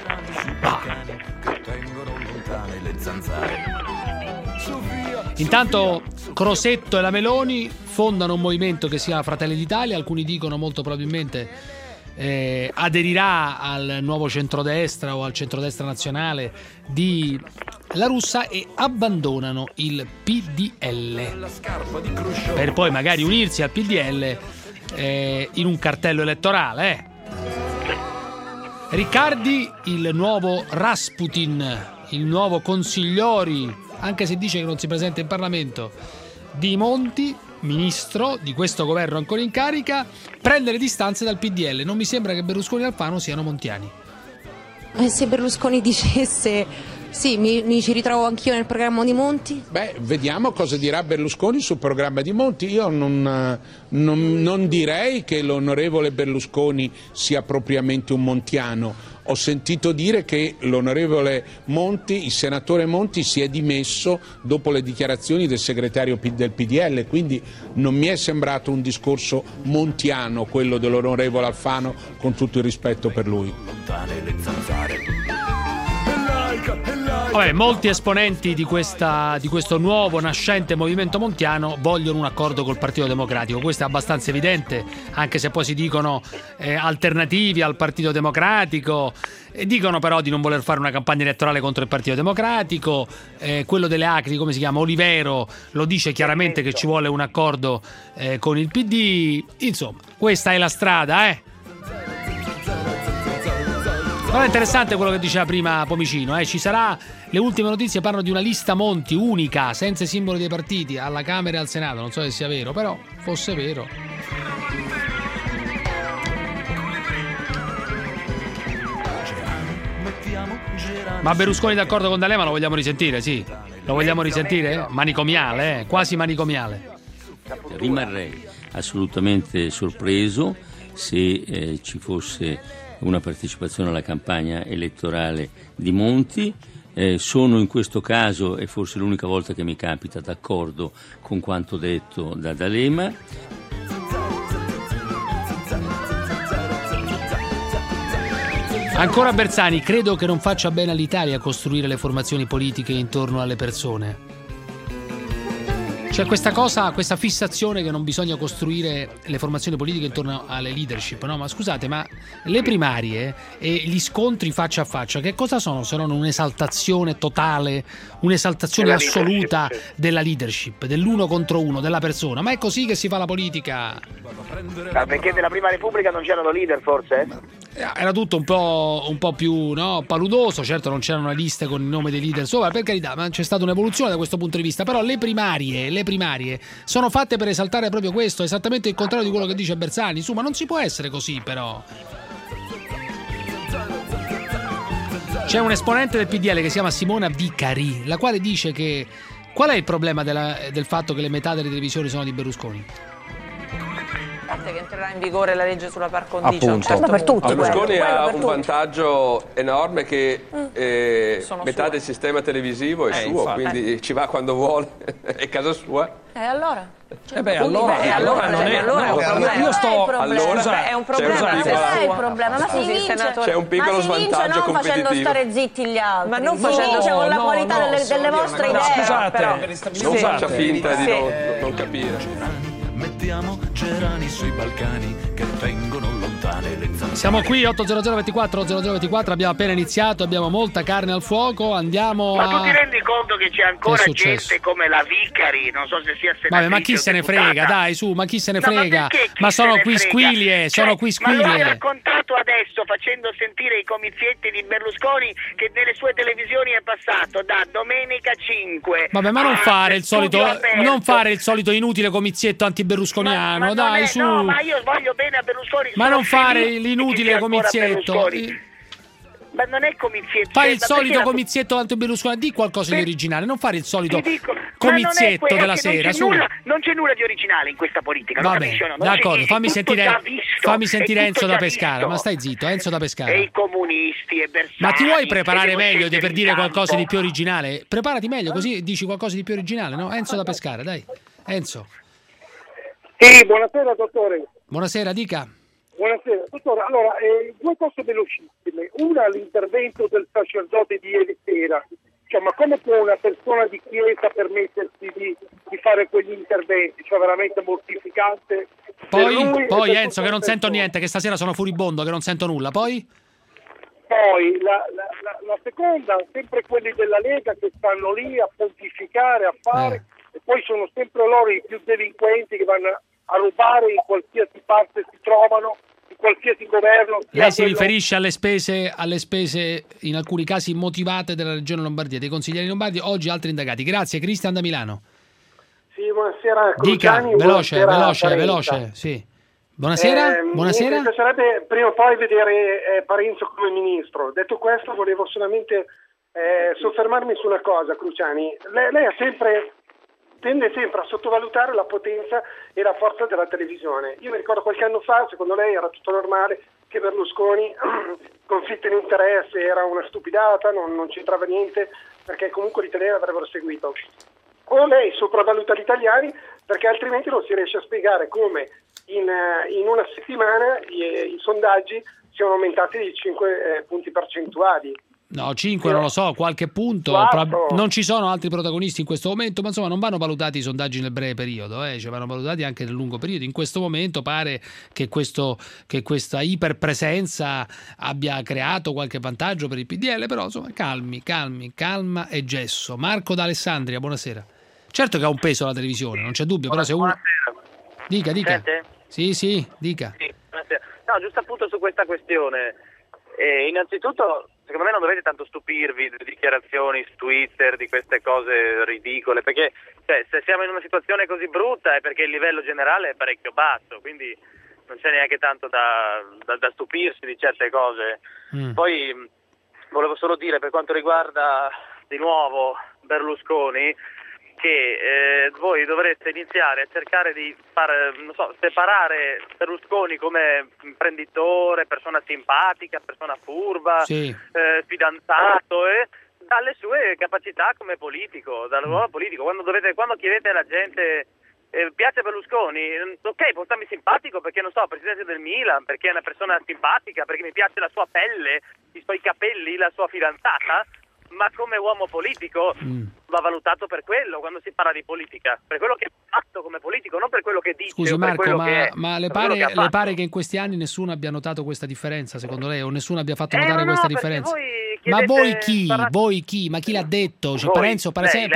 Intanto Crosetto e la Meloni fondano un movimento che si chiama Fratelli d'Italia, alcuni dicono molto probabilmente aderirà al nuovo centrodestra o al centrodestra nazionale di La Russa e abbandonano il PDL per poi magari unirsi al PDL in un cartello elettorale. Riccardi, il nuovo Rasputin, il nuovo consigliori, anche se dice che non si presenta in Parlamento, di Monti, ministro di questo governo ancora in carica, prende le distanze dal PDL. Non mi sembra che Berlusconi e Alfano siano montiani. Se Berlusconi dicesse sì, mi ci ritrovo anch'io nel programma di Monti? Beh, vediamo cosa dirà Berlusconi sul programma di Monti. Io non direi che l'onorevole Berlusconi sia propriamente un montiano. Ho sentito dire che l'onorevole Monti, il senatore Monti, si è dimesso dopo le dichiarazioni del segretario del PDL, quindi non mi è sembrato un discorso montiano quello dell'onorevole Alfano, con tutto il rispetto per lui. Vabbè, molti esponenti di questo nuovo nascente movimento montiano vogliono un accordo col Partito Democratico. Questo è abbastanza evidente, anche se poi si dicono alternativi al Partito Democratico, e dicono però di non voler fare una campagna elettorale contro il Partito Democratico. Quello delle Acri, come si chiama, Olivero, lo dice chiaramente che ci vuole un accordo con il PD. Insomma, questa è la strada, Però è interessante quello che diceva prima Pomicino, ci sarà, le ultime notizie parlano di una lista Monti unica, senza i simboli dei partiti, alla Camera e al Senato. Non so se sia vero, però fosse vero. Ma Berlusconi d'accordo con D'Alema lo vogliamo risentire, sì. Lo vogliamo risentire? Manicomiale, quasi manicomiale. Rimarrei assolutamente sorpreso se ci fosse una partecipazione alla campagna elettorale di Monti. Sono in questo caso, e forse l'unica volta che mi capita, d'accordo con quanto detto da D'Alema. Ancora Bersani, credo che non faccia bene all'Italia costruire le formazioni politiche intorno alle persone. C'è questa cosa, questa fissazione che non bisogna costruire le formazioni politiche intorno alle leadership, no? Ma scusate, ma le primarie e gli scontri faccia a faccia, che cosa sono se non un'esaltazione totale, un'esaltazione assoluta della leadership, dell'uno contro uno, della persona? Ma è così che si fa la politica? Perché nella prima repubblica non c'erano leader, forse? Era tutto un po' più, no, paludoso, certo non c'erano le liste con il nome dei leader sopra, per carità, ma c'è stata un'evoluzione da questo punto di vista. Però le primarie sono fatte per esaltare proprio questo, esattamente il contrario di quello che dice Bersani. Su, ma non si può essere così, però. C'è un esponente del PDL che si chiama Simona Vicari, la quale dice che qual è il problema del fatto che le metà delle televisioni sono di Berlusconi? Che entrerà in vigore la legge sulla par condicio, certo, per tutti. Berlusconi ha un tutti. vantaggio enorme che metà del sistema televisivo è suo, infatti. quindi ci va quando vuole, è casa sua. E allora? allora non è un problema. io sto È un problema. C'è il problema. Ma si vince, c'è un piccolo svantaggio non facendo competitivo. stare zitti gli altri, Ma non facendo con la qualità delle vostre idee. Però. Non faccia finta di non capire. Mettiamo gerani sui Balcani che tengono lontane le zanzare. Siamo qui 80024, abbiamo appena iniziato, abbiamo molta carne al fuoco, andiamo Ma tu ti rendi conto che c'è ancora Che è successo? gente come la Vicari, non so se sia senatrice. Vabbè, ma chi se ne frega, dai, su, ma chi se ne frega? Ma sono qui squilie, Ma lo hai raccontato adesso facendo sentire i comizietti di Berlusconi che nelle sue televisioni è passato da Domenica 5. Vabbè, ma non fare il solito inutile comizietto anti-berlusconiano, dai, su. No, ma io voglio bene a Berlusconi. Ma non fare l'inutile comizietto. Ma non è comizietto. Fai il solito comizietto anti-Berlusconi, di qualcosa di originale, non fare il solito comizietto della sera, su. Non c'è nulla di originale in questa politica. Vabbè, d'accordo, fammi sentire Enzo da Pescara, ma stai zitto, Enzo da Pescara. E i comunisti e Bersani. Ma ti vuoi preparare meglio per dire qualcosa di più originale? Preparati meglio, così dici qualcosa di più originale, no? Enzo da Pescara, dai. Enzo. Sì, buonasera dottore. Buonasera, dica. Buonasera, dottore. Allora, due cose velocissime. Una, l'intervento del sacerdote di ieri sera. Cioè, ma come può una persona di chiesa permettersi di fare quegli interventi? Cioè, veramente mortificante. Poi Enzo, che non sento niente, che stasera sono furibondo, che non sento nulla. Poi la seconda, sempre quelli della Lega che stanno lì a pontificare, a fare, e poi sono sempre loro i più delinquenti che vanno a rubare in qualsiasi parte si trovano, in qualsiasi governo. lei si riferisce alle spese in alcuni casi motivate della Regione Lombardia, dei consiglieri lombardi, oggi altri indagati. Grazie, Cristian da Milano. Sì, buonasera. Dica, Cruciani, buonasera, veloce, sì. Buonasera. Mi piacerebbe prima o poi vedere Parenzo come ministro. Detto questo, volevo solamente soffermarmi su una cosa, Cruciani. Lei tende sempre a sottovalutare la potenza e la forza della televisione. Io mi ricordo qualche anno fa, secondo lei era tutto normale che Berlusconi conflitto di interesse, era una stupidata, non c'entrava niente, perché comunque gli italiani avrebbero seguito. O lei sopravvaluta gli italiani, perché altrimenti non si riesce a spiegare come in una settimana i sondaggi siano aumentati di 5 punti percentuali. No, 5 non lo so, qualche punto. Non ci sono altri protagonisti in questo momento, ma insomma non vanno valutati i sondaggi nel breve periodo, cioè vanno valutati anche nel lungo periodo. In questo momento pare che questa iperpresenza abbia creato qualche vantaggio per il PDL, però insomma calma e gesso. Marco da Alessandria, buonasera. Certo che ha un peso la televisione, non c'è dubbio, però se uno... Dica. Sente? Sì, dica. Sì, buonasera. No, giusto appunto su questa questione. Innanzitutto, secondo me non dovete tanto stupirvi delle dichiarazioni su Twitter, di queste cose ridicole, perché se siamo in una situazione così brutta è perché il livello generale è parecchio basso, quindi non c'è neanche tanto da stupirsi di certe cose. Poi volevo solo dire, per quanto riguarda di nuovo Berlusconi, che voi dovreste iniziare a cercare di separare Berlusconi come imprenditore, persona simpatica, persona furba, fidanzato, dalle sue capacità come politico, dal ruolo politico. Quando chiedete alla gente piace Berlusconi, ok, può starmi simpatico perché non so, presidente del Milan, perché è una persona simpatica, perché mi piace la sua pelle, i suoi capelli, la sua fidanzata, ma come uomo politico va valutato per quello quando si parla di politica, per quello che ha fatto come politico, non per quello che dice. Scusi o per Marco, quello che è, ma le pare che in questi anni nessuno abbia notato questa differenza, secondo lei, o nessuno abbia fatto notare questa differenza? Ma voi chi? Ma chi l'ha detto? Cioè, Parenzo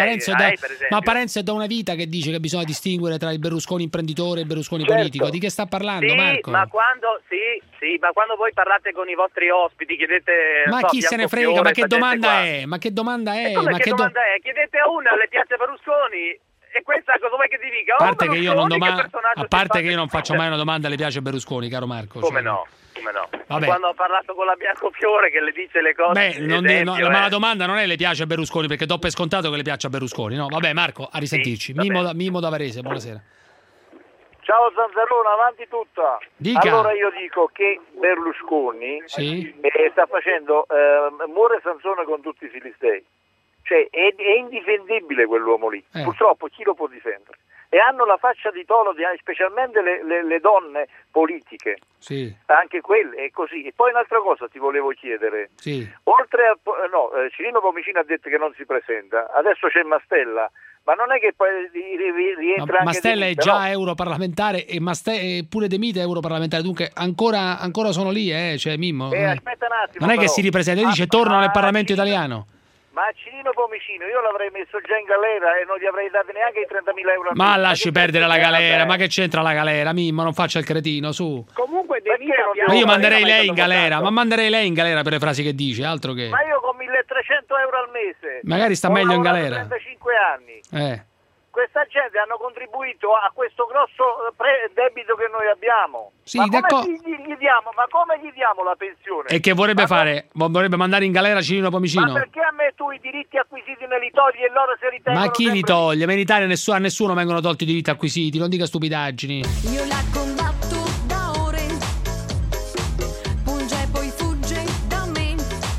è da una vita che dice che bisogna distinguere tra il Berlusconi imprenditore e il Berlusconi politico. Di che sta parlando, Marco? Ma quando voi parlate con i vostri ospiti chiedete... Ma chi se ne frega? Ma che domanda è? Ma che domanda è? Chiedete a una, le piace Berlusconi? E questa cosa vuoi che ti dica? A parte che io non faccio mai una domanda, le piace Berlusconi, caro Marco? Come no? Quando ho parlato con la Biancofiore che le dice le cose... ma la domanda non è le piace Berlusconi, perché do per scontato che le piace a Berlusconi, no? Vabbè Marco, a risentirci. Mimo da Varese, buonasera. Ciao Zanzarone, avanti tutta. Dica. Allora io dico che Berlusconi sta facendo muore Sansone con tutti i filistei. Cioè è indifendibile quell'uomo lì. Purtroppo chi lo può difendere? E hanno la faccia di toro, specialmente le donne politiche. Sì. Anche quelle, è così. E poi un'altra cosa ti volevo chiedere. Sì. Oltre a Cirino Pomicino ha detto che non si presenta, adesso c'è Mastella. Ma non è che poi rientra anche Mastella è già europarlamentare e pure De Mita è europarlamentare, dunque ancora sono lì, cioè Mimmo. Aspetta un attimo. Non è che si ripresenta, dice tornano nel Parlamento italiano. Ma Cirino Pomicino io l'avrei messo già in galera e non gli avrei dato neanche i 30.000 euro. Ma lasci perdere la galera, ma che c'entra la galera, Mimmo, non faccia il cretino, su. Comunque De Mita ma io manderei lei in galera, per le frasi che dice, altro che... Ma io con 1.300 euro al mese. Magari sta meglio in galera. 35 anni. Questa gente hanno contribuito a questo grosso debito che noi abbiamo. Sì, ma come gli diamo la pensione? E che vorrebbe fare? Vorrebbe mandare in galera Cirino Pomicino? Ma perché a me tu i diritti acquisiti me li togli e loro se li tengono? Ma chi li toglie? Ma in Italia a nessuno vengono tolti i diritti acquisiti, non dica stupidaggini. Io la combatto da ore, punge e poi fugge da me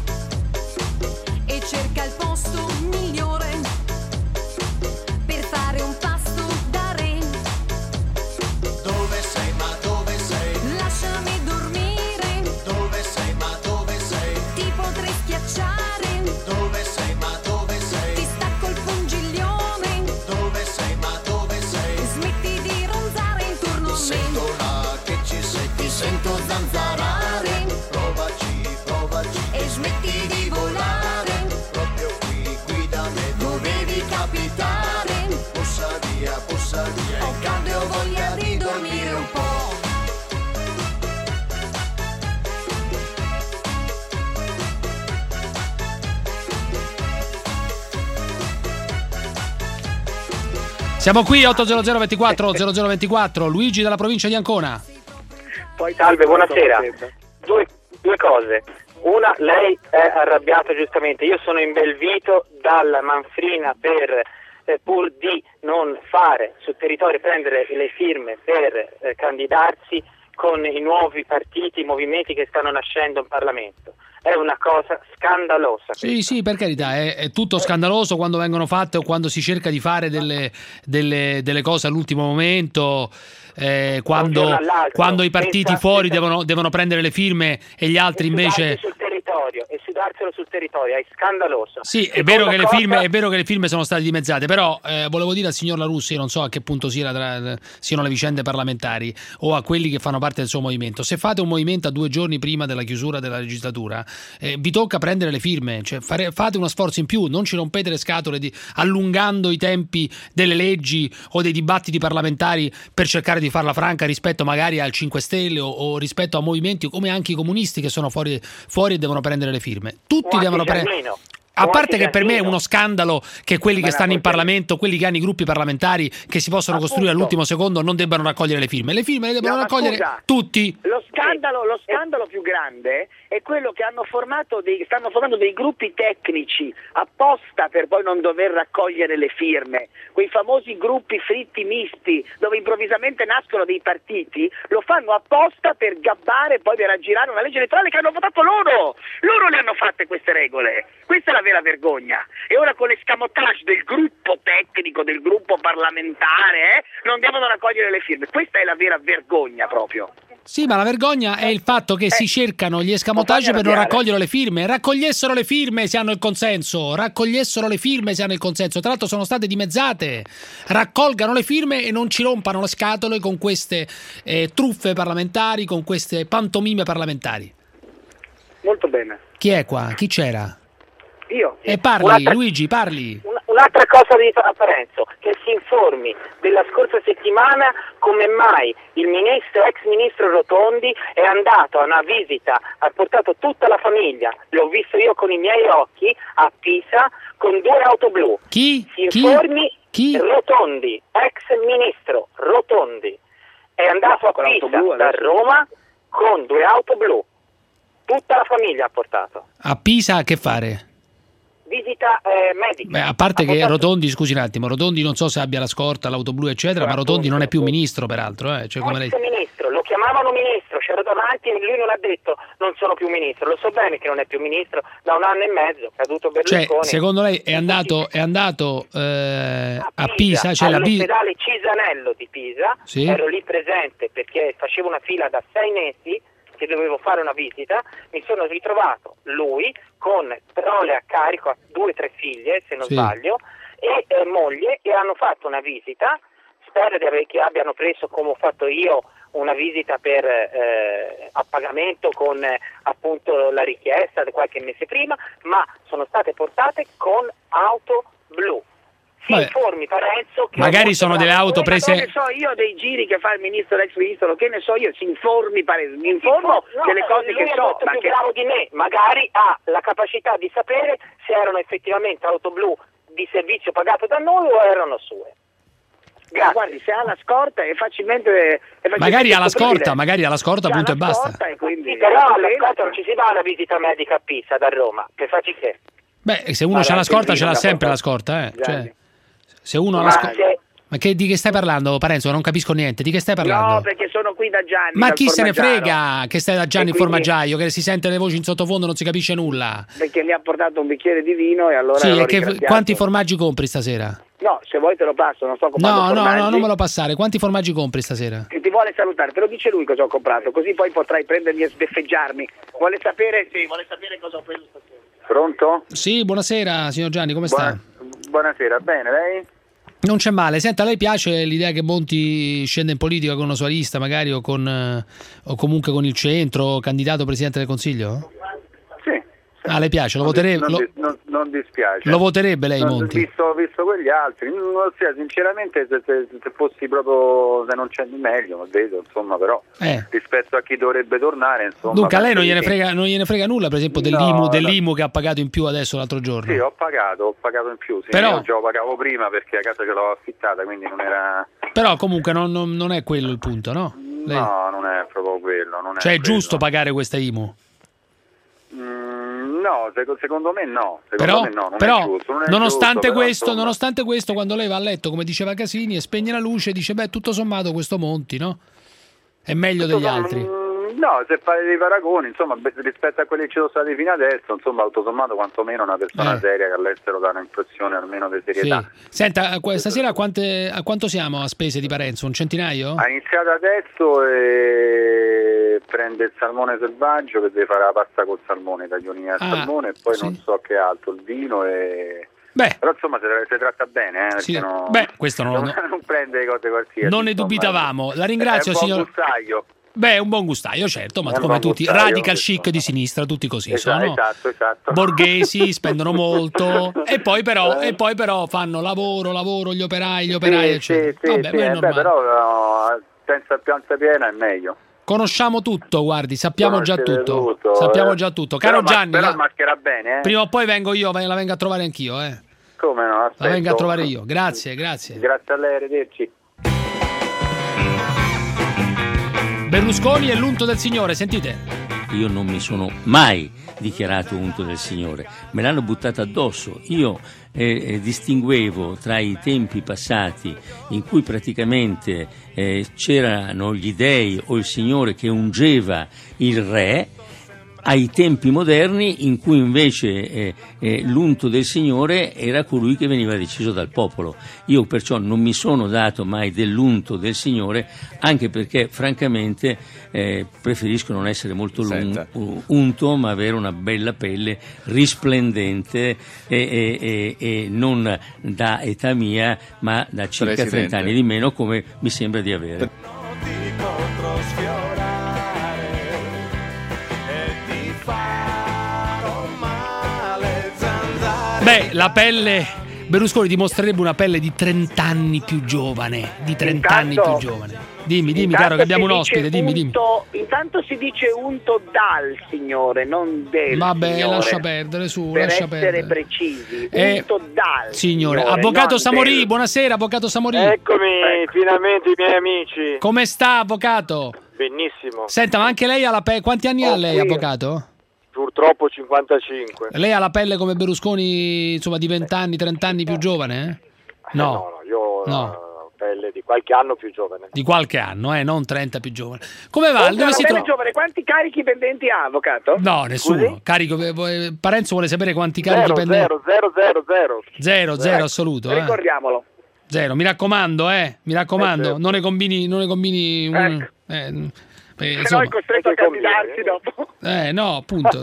e cerca il posto migliore per fare un pasto da re. Dove sei, ma dove sei? Lasciami dormire. Dove sei, ma dove sei? Ti potrei schiacciare. Dove sei, ma dove sei? Ti stacco il pungiglione. Dove sei, ma dove sei? Smetti di ronzare intorno a me. Sento là che ci sei, ti sento zanzarare. Provaci e smetti di volare. Proprio qui da me dovevi capitare. Bussa via, Ho caldo e ho voglia di dormire un po'. Siamo qui 800 24 0024, Luigi dalla provincia di Ancona. Salve, buonasera. Due cose. Una, lei è arrabbiata giustamente. Io sono in Belvito dalla Manfrina pur di non fare sul territorio, prendere le firme per candidarsi con i nuovi partiti, i movimenti che stanno nascendo in Parlamento. È una cosa scandalosa. Sì, per carità, è tutto scandaloso quando vengono fatte o quando si cerca di fare delle cose all'ultimo momento, quando i partiti fuori devono prendere le firme e gli altri invece... E sudarselo sul territorio, è scandaloso. Sì, è vero che le firme sono state dimezzate, però volevo dire al signor La Russa, io non so a che punto siano le vicende parlamentari o a quelli che fanno parte del suo movimento. Se fate un movimento a 2 giorni prima della chiusura della legislatura, vi tocca prendere le firme, cioè fate uno sforzo in più, non ci rompete le scatole allungando i tempi delle leggi o dei dibattiti parlamentari per cercare di farla franca rispetto magari al 5 Stelle o rispetto a movimenti come anche i comunisti che sono fuori e devono prendere le firme. Tutti devono prendere. A parte che per me è uno scandalo che quelli che stanno in Parlamento, quelli che hanno i gruppi parlamentari che si possono costruire all'ultimo secondo, non debbano raccogliere le firme. Le firme le devono raccogliere tutti. Lo scandalo più grande è quello che stanno formando dei gruppi tecnici apposta per poi non dover raccogliere le firme. Quei famosi gruppi fritti misti dove improvvisamente nascono dei partiti, lo fanno apposta per gabbare e poi per aggirare una legge elettorale che hanno votato loro. Loro le hanno fatte queste regole. Questa è la vera vergogna. E ora con l'escamotage del gruppo tecnico, del gruppo parlamentare, non devono raccogliere le firme. Questa è la vera vergogna proprio. Sì, ma la vergogna è il fatto che si cercano gli escamotage per non raccogliere le firme. Raccogliessero le firme se hanno il consenso. Tra l'altro sono state dimezzate. Raccolgano le firme e non ci rompano le scatole con queste truffe parlamentari, con queste pantomime parlamentari. Molto bene. Chi è qua? Chi c'era? Io. Luigi, parli. Un'altra cosa di Parenzo, che si informi della scorsa settimana come mai il ex ministro Rotondi è andato a una visita, ha portato tutta la famiglia, l'ho visto io con i miei occhi, a Pisa con 2 auto blu. Chi? Si informi. Chi? Rotondi, ex ministro Rotondi, è andato a Pisa da Roma con 2 auto blu. Tutta la famiglia ha portato. A Pisa a che fare? Visita medica. Beh, a parte che Rotondi, scusi un attimo, Rotondi non so se abbia la scorta, l'auto blu eccetera, ma Rotondi non è più ministro peraltro. Come lei... ministro, lo chiamavano ministro, c'ero davanti e lui non ha detto non sono più ministro, lo so bene che non è più ministro da 1 anno e mezzo, caduto Berlusconi. Cioè, secondo lei è andato a Pisa, cioè all'ospedale Cisanello di Pisa, sì? Ero lì presente perché facevo una fila da 6 mesi che dovevo fare una visita, mi sono ritrovato lui con prole a carico, a 2 o 3 figlie se non sbaglio, e moglie, e hanno fatto una visita, spero che abbiano preso come ho fatto io una visita per a pagamento con appunto la richiesta di qualche mese prima, ma sono state portate con auto blu. Si informi Parenzo che magari sono delle auto prese. Che ne so io dei giri che fa il ministro, l'ex ministro, che ne so io, si informi Parenzo, mi informo delle cose che so. È molto più bravo di me, magari ha la capacità di sapere se erano effettivamente auto blu di servizio pagato da noi o erano sue. Grazie. Guardi, se ha la scorta è facilmente magari alla scorta appunto e basta. Quindi... Però alla scorta non ci si va alla visita medica a Pisa da Roma, che facci che? Beh, se uno c'ha la scorta ce l'ha sempre la scorta, Cioè, se uno ha la scorta. Ma di che stai parlando, Parenzo? Non capisco niente. Di che stai parlando? No, perché sono qui da Gianni. Ma chi se ne frega che stai da Gianni il formaggio, che si sente le voci in sottofondo, non si capisce nulla. Perché mi ha portato un bicchiere di vino e allora. Sì, e quanti formaggi compri stasera? No, se vuoi te lo passo, non sto comprando formaggi. No, non me lo passare. Quanti formaggi compri stasera? Che ti vuole salutare, te lo dice lui cosa ho comprato, così poi potrai prendermi e sbeffeggiarmi. Vuole sapere cosa ho preso stasera. Pronto? Sì, buonasera signor Gianni, come sta? Buonasera, bene, lei? Non c'è male. Senta, a lei piace l'idea che Monti scenda in politica con una sua lista magari o comunque con il centro, candidato presidente del Consiglio? Sì. Ah, le piace? Lo voterebbe? Non dispiace. Lo voterebbe lei, Monti? Visto quegli altri, sinceramente se fossi proprio, se non c'è di meglio, lo vedo, insomma, però rispetto a chi dovrebbe tornare, insomma. Dunque a lei non gliene frega nulla, per esempio, dell'IMU che ha pagato in più adesso l'altro giorno? Sì, ho pagato in più, sì, però io già lo pagavo prima perché a casa ce l'avevo affittata, quindi non era. Però comunque non è quello il punto, no? Lei... No, non è proprio quello. Cioè è giusto pagare questa IMU? No, secondo me no. Però è giusto, nonostante questo, quando lei va a letto, come diceva Casini, e spegne la luce, dice, beh, tutto sommato questo Monti, no? È meglio degli altri. No, se fate dei paragoni, insomma, rispetto a quelli che ci sono stati fino adesso, insomma, tutto sommato quantomeno una persona seria che all'estero dà un'impressione almeno di serietà. Sì. Senta, stasera a quanto siamo a spese di Parenzo? Un centinaio? Ha iniziato adesso e prende il salmone selvaggio che deve fare la pasta col salmone, taglioni al salmone, e poi non so che altro, il vino e... però insomma si tratta bene, perché questo non prende le cose qualsiasi. Non ne dubitavamo. La ringrazio, signor. Beh, un buon gustaio, certo, ma come tutti, radical chic di sinistra, tutti così sono. Esatto. Borghesi, spendono molto e poi però fanno lavoro, gli operai, eccetera. Vabbè, però senza pianza piena è meglio. Conosciamo tutto, guardi, sappiamo già tutto. Caro però, Gianni, però maschera bene, prima o poi vengo io, la vengo a trovare anch'io, Come no? Aspetto. La vengo a trovare io. Grazie. Grazie a lei, arrivederci. Berlusconi è l'unto del Signore, sentite. Io non mi sono mai dichiarato unto del Signore, me l'hanno buttata addosso. Io distinguevo tra i tempi passati in cui praticamente c'erano gli dei o il Signore che ungeva il re, ai tempi moderni in cui invece l'unto del Signore era colui che veniva deciso dal popolo. Io perciò non mi sono dato mai dell'unto del Signore, anche perché francamente preferisco non essere molto unto, ma avere una bella pelle risplendente e non da età mia, ma da circa 30 anni di meno, come mi sembra di avere. Beh, la pelle Berlusconi dimostrerebbe una pelle di 30 anni più giovane. Dimmi, caro, che abbiamo un ospite. Dimmi. Intanto si dice unto dal Signore, non del Vabbè, Signore. lascia perdere, su, per lascia essere perdere. Precisi. Unto dal Signore. Signore, Avvocato Samorì, buonasera, avvocato Samorì. Eccomi, finalmente i miei amici. Come sta, avvocato? Benissimo. Senta, ma anche lei ha la pelle. Quanti anni ha lei, avvocato? Purtroppo 55. Lei ha la pelle come Berlusconi, insomma, di 20 anni, 30 anni più giovane? No, io ho pelle di qualche anno più giovane. Di qualche anno, non 30 più giovane. Come va? Dove si trova? Giovane, quanti carichi pendenti ha, avvocato? No, nessuno. Carico, Parenzo vuole sapere quanti carichi pendenti. Zero assoluto. Ricordiamolo. Zero, mi raccomando, non ne combini Se no è costretto a candidarsi dopo. No, appunto.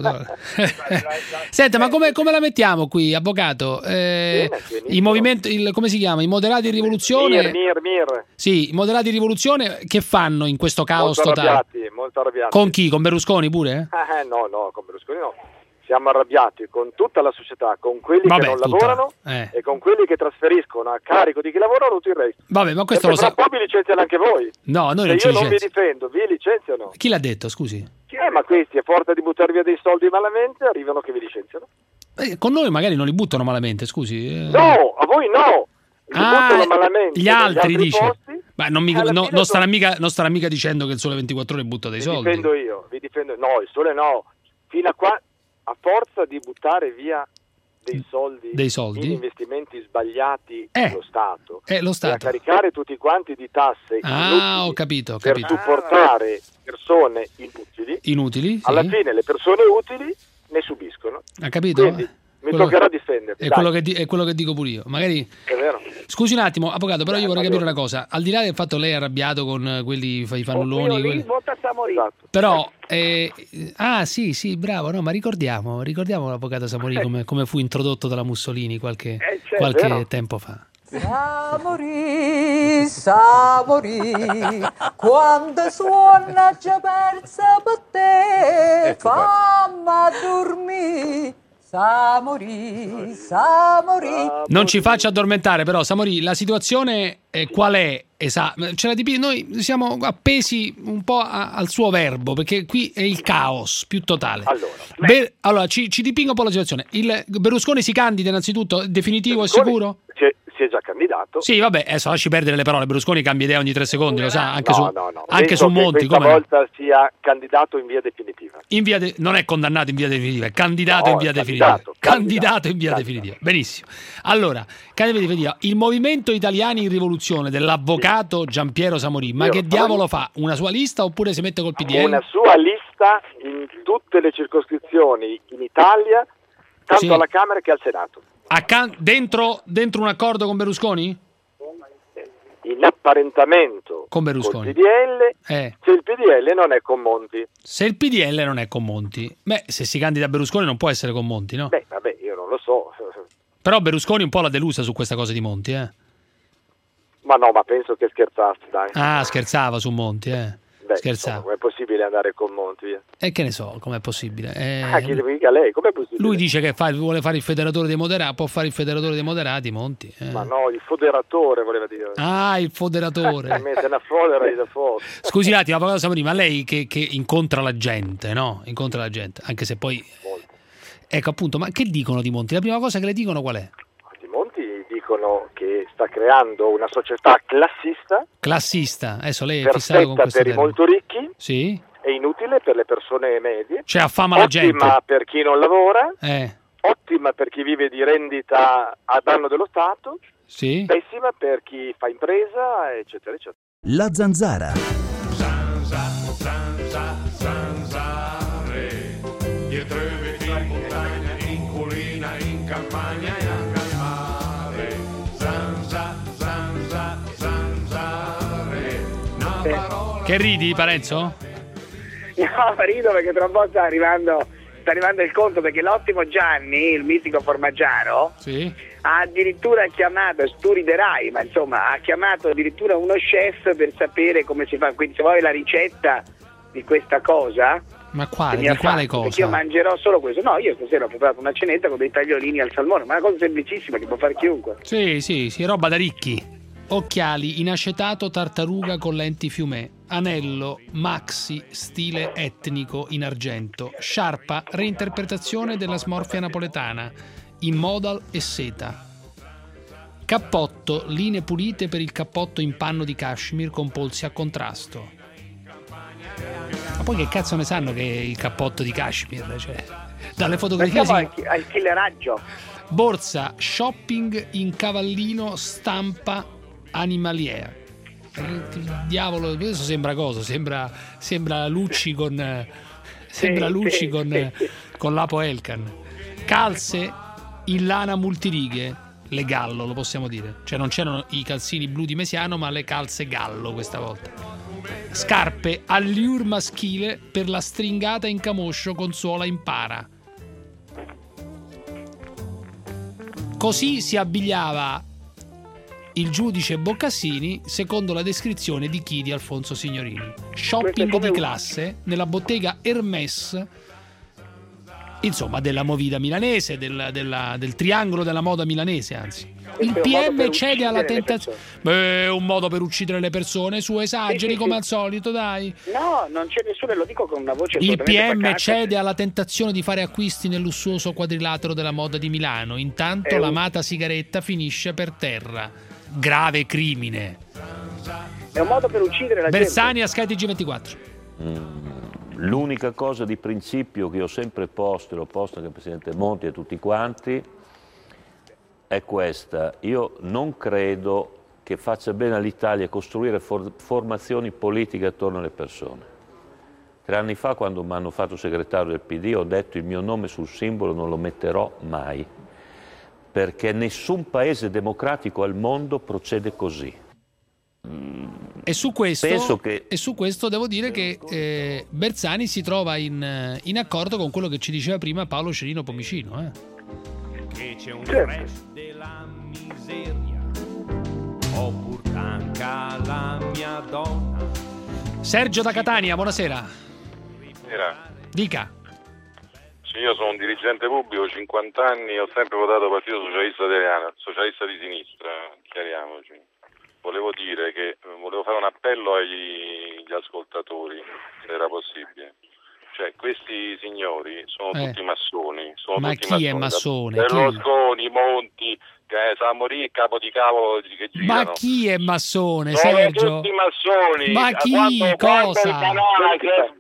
Senta, ma come la mettiamo qui, avvocato? I movimenti, come si chiama? I moderati di rivoluzione? Mir. Sì, i moderati di rivoluzione che fanno in questo caos totale? Molto arrabbiati. Con chi? Con Berlusconi pure? No, con Berlusconi no. Siamo arrabbiati con tutta la società, con quelli che non lavorano e con quelli che trasferiscono a carico di chi lavora tutto il resto. Vabbè, ma questo lo sa. Poi vi licenziano anche voi. No, noi non ci io non vi difendo, vi licenziano. Chi l'ha detto, scusi? Ma questi, a forza di buttare via dei soldi malamente, arrivano che vi licenziano. Con noi magari non li buttano malamente, scusi. No, a voi no. Buttano malamente. Gli altri dice. Posti, ma non starà mica dicendo che il Sole 24 Ore butta dei soldi. Vi difendo. No, il Sole no. Fino a qua, a forza di buttare via dei soldi in investimenti sbagliati lo Stato e a caricare tutti quanti di tasse ho capito. per supportare persone inutili, alla fine le persone utili ne subiscono. Ha capito? Quindi mi toccherà difenderli. È quello che dico pure io. Magari è vero. Scusi un attimo, avvocato, però io vorrei capire una cosa. Al di là del fatto che lei è arrabbiato con quelli i fannulloni, vota Samorì. Però sì, bravo, no, ma ricordiamo l'avvocato Samorì come fu introdotto dalla Mussolini qualche tempo fa. Samorì, quando suona già persa per te, fammi dormire. Samorì. Non ci faccia addormentare, però, Samorì, la situazione qual è? Noi siamo appesi un po' al suo verbo, perché qui è il caos più totale. Allora ci dipingo un po' la situazione. Il Berlusconi si candida innanzitutto, definitivo e sicuro? Si è già candidato. Sì, vabbè, adesso lasci perdere le parole. Berlusconi cambia idea ogni 3 secondi, lo sa, anche su Monti. Questa volta sia candidato in via definitiva. Non è condannato in via definitiva, è candidato in via definitiva. Candidato in via definitiva. Benissimo. Allora, il Movimento Italiani in Rivoluzione dell'avvocato Giampiero Samorì, ma che diavolo fa? Una sua lista oppure si mette col PDL? Una sua lista in tutte le circoscrizioni in Italia, tanto alla Camera che al Senato. Dentro un accordo con Berlusconi? In apparentamento con Berlusconi. Col PDL, se il PDL non è con Monti. Se il PDL non è con Monti, se si candida a Berlusconi non può essere con Monti, no? Vabbè, io non lo so. Però Berlusconi un po' l'ha delusa su questa cosa di Monti, Ma no, ma penso che scherzassi, dai. Scherzava su Monti, Scherzavo. Com'è possibile andare con Monti? E che ne so, com'è possibile? Mica lei, com'è possibile? Lui dice che vuole fare il federatore dei moderati, può fare il federatore dei moderati, Monti. Ma no, il foderatore voleva dire. Ah, il foderatore. Mette una fodera da fuoco. Scusi un attimo, ma prima lei che incontra la gente, no? Incontra la gente, anche se poi... Molto. Ecco appunto, ma che dicono di Monti? La prima cosa che le dicono qual è? Di Monti dicono che sta creando una società classista, adesso lei è fissato con perfetta per i molto ricchi, sì, e inutile per le persone medie, cioè affama la gente, ottima per chi non lavora, ottima per chi vive di rendita a danno dello Stato, sì, pessima per chi fa impresa, eccetera, eccetera. La Zanzara. Zanzare, dietro in montagna, in collina, in campagna e anche al mare. Zanzare, una parola. Che ridi, Parenzo? No, rido perché tra un po' sta arrivando il conto, perché l'ottimo Gianni, il mitico formaggiano, sì, ha addirittura chiamato, tu riderai, ma insomma ha chiamato addirittura uno chef per sapere come si fa, quindi se vuoi la ricetta di questa cosa. Ma quale? Di quale cosa? Perché io mangerò solo questo. No, io stasera ho preparato una cenetta con dei tagliolini al salmone, ma è una cosa semplicissima che può fare chiunque. Sì, roba da ricchi. Occhiali in acetato tartaruga con lenti Fiumè, anello maxi stile etnico in argento, sciarpa reinterpretazione della smorfia napoletana in modal e seta, cappotto linee pulite per il cappotto in panno di cashmere con polsi a contrasto. Ma poi che cazzo ne sanno che è il cappotto di cashmere, cioè dalle fotografie al killeraggio. Borsa shopping in cavallino stampa animalier. Diavolo, questo sembra cosa? Sembra Lucci con l'Apo Elkan. Calze in lana multirighe, le Gallo, lo possiamo dire. Cioè non c'erano i calzini blu di Mesiano, ma le calze Gallo questa volta. Scarpe allure maschile per la stringata in camoscio con suola in para. Così si abbigliava il giudice Boccassini secondo la descrizione di chi? Di Alfonso Signorini. Shopping di classe nella bottega Hermès, insomma della movida milanese, del triangolo della moda milanese, anzi. Il PM cede alla tentazione. Beh, un modo per uccidere le persone, su esageri come al solito, dai. No, non c'è nessuno, lo dico con una voce. Il PM cede alla tentazione di fare acquisti nel lussuoso quadrilatero della moda di Milano. Intanto l'amata sigaretta finisce per terra. Grave crimine. È un modo per uccidere la Bersani a Sky TG24. L'unica cosa di principio che ho sempre posto, e l'ho posto anche al Presidente Monti e a tutti quanti, è questa. Io non credo che faccia bene all'Italia costruire formazioni politiche attorno alle persone. 3 anni fa, quando mi hanno fatto segretario del PD, ho detto il mio nome sul simbolo non lo metterò mai, perché nessun paese democratico al mondo procede così. E su questo devo dire che Bersani si trova in accordo con quello che ci diceva prima Paolo Cerino Pomicino. Che c'è un resto della miseria, oppure tanca la mia donna. Sergio da Catania, buonasera. Buonasera. Dica. Sì, io sono un dirigente pubblico, 50 anni, ho sempre votato Partito Socialista Italiano, socialista di sinistra, chiariamoci. Volevo dire che volevo fare un appello agli ascoltatori, se era possibile. Cioè, questi signori sono tutti massoni. Ma chi è massone? Berlusconi, Monti, Samorì, capo di cavolo che girano. Ma chi è massone, sono Sergio? tutti massoni. Ma chi? Quando il banana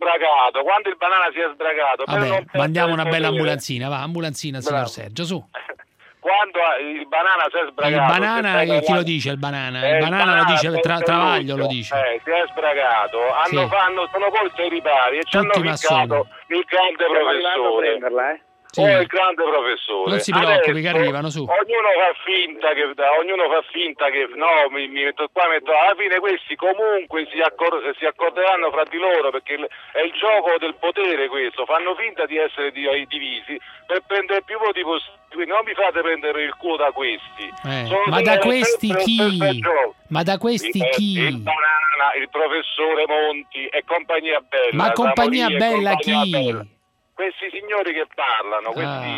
si è sbragato. Vabbè, mandiamo una bella ambulanzina, va, ambulanzina, signor Sergio, su. Quando il banana si è sbragato. Il banana, chi lo dice il banana? Il banana lo dice, Travaglio lo dice. Si è sbragato, sono corsi ai ripari e ci hanno ficcato il grande professore. Il grande professore. Non si preoccupi che arrivano su. Ognuno fa finta che no, mi metto qua, alla fine questi comunque si accorderanno fra di loro, perché è il gioco del potere questo, fanno finta di essere divisi per prendere più voti possibili. Non mi fate prendere il culo da questi. Ma da questi chi? Ma da questi chi? Il il professore Monti e compagnia bella. Ma compagnia bella chi? Bella. Questi signori che parlano,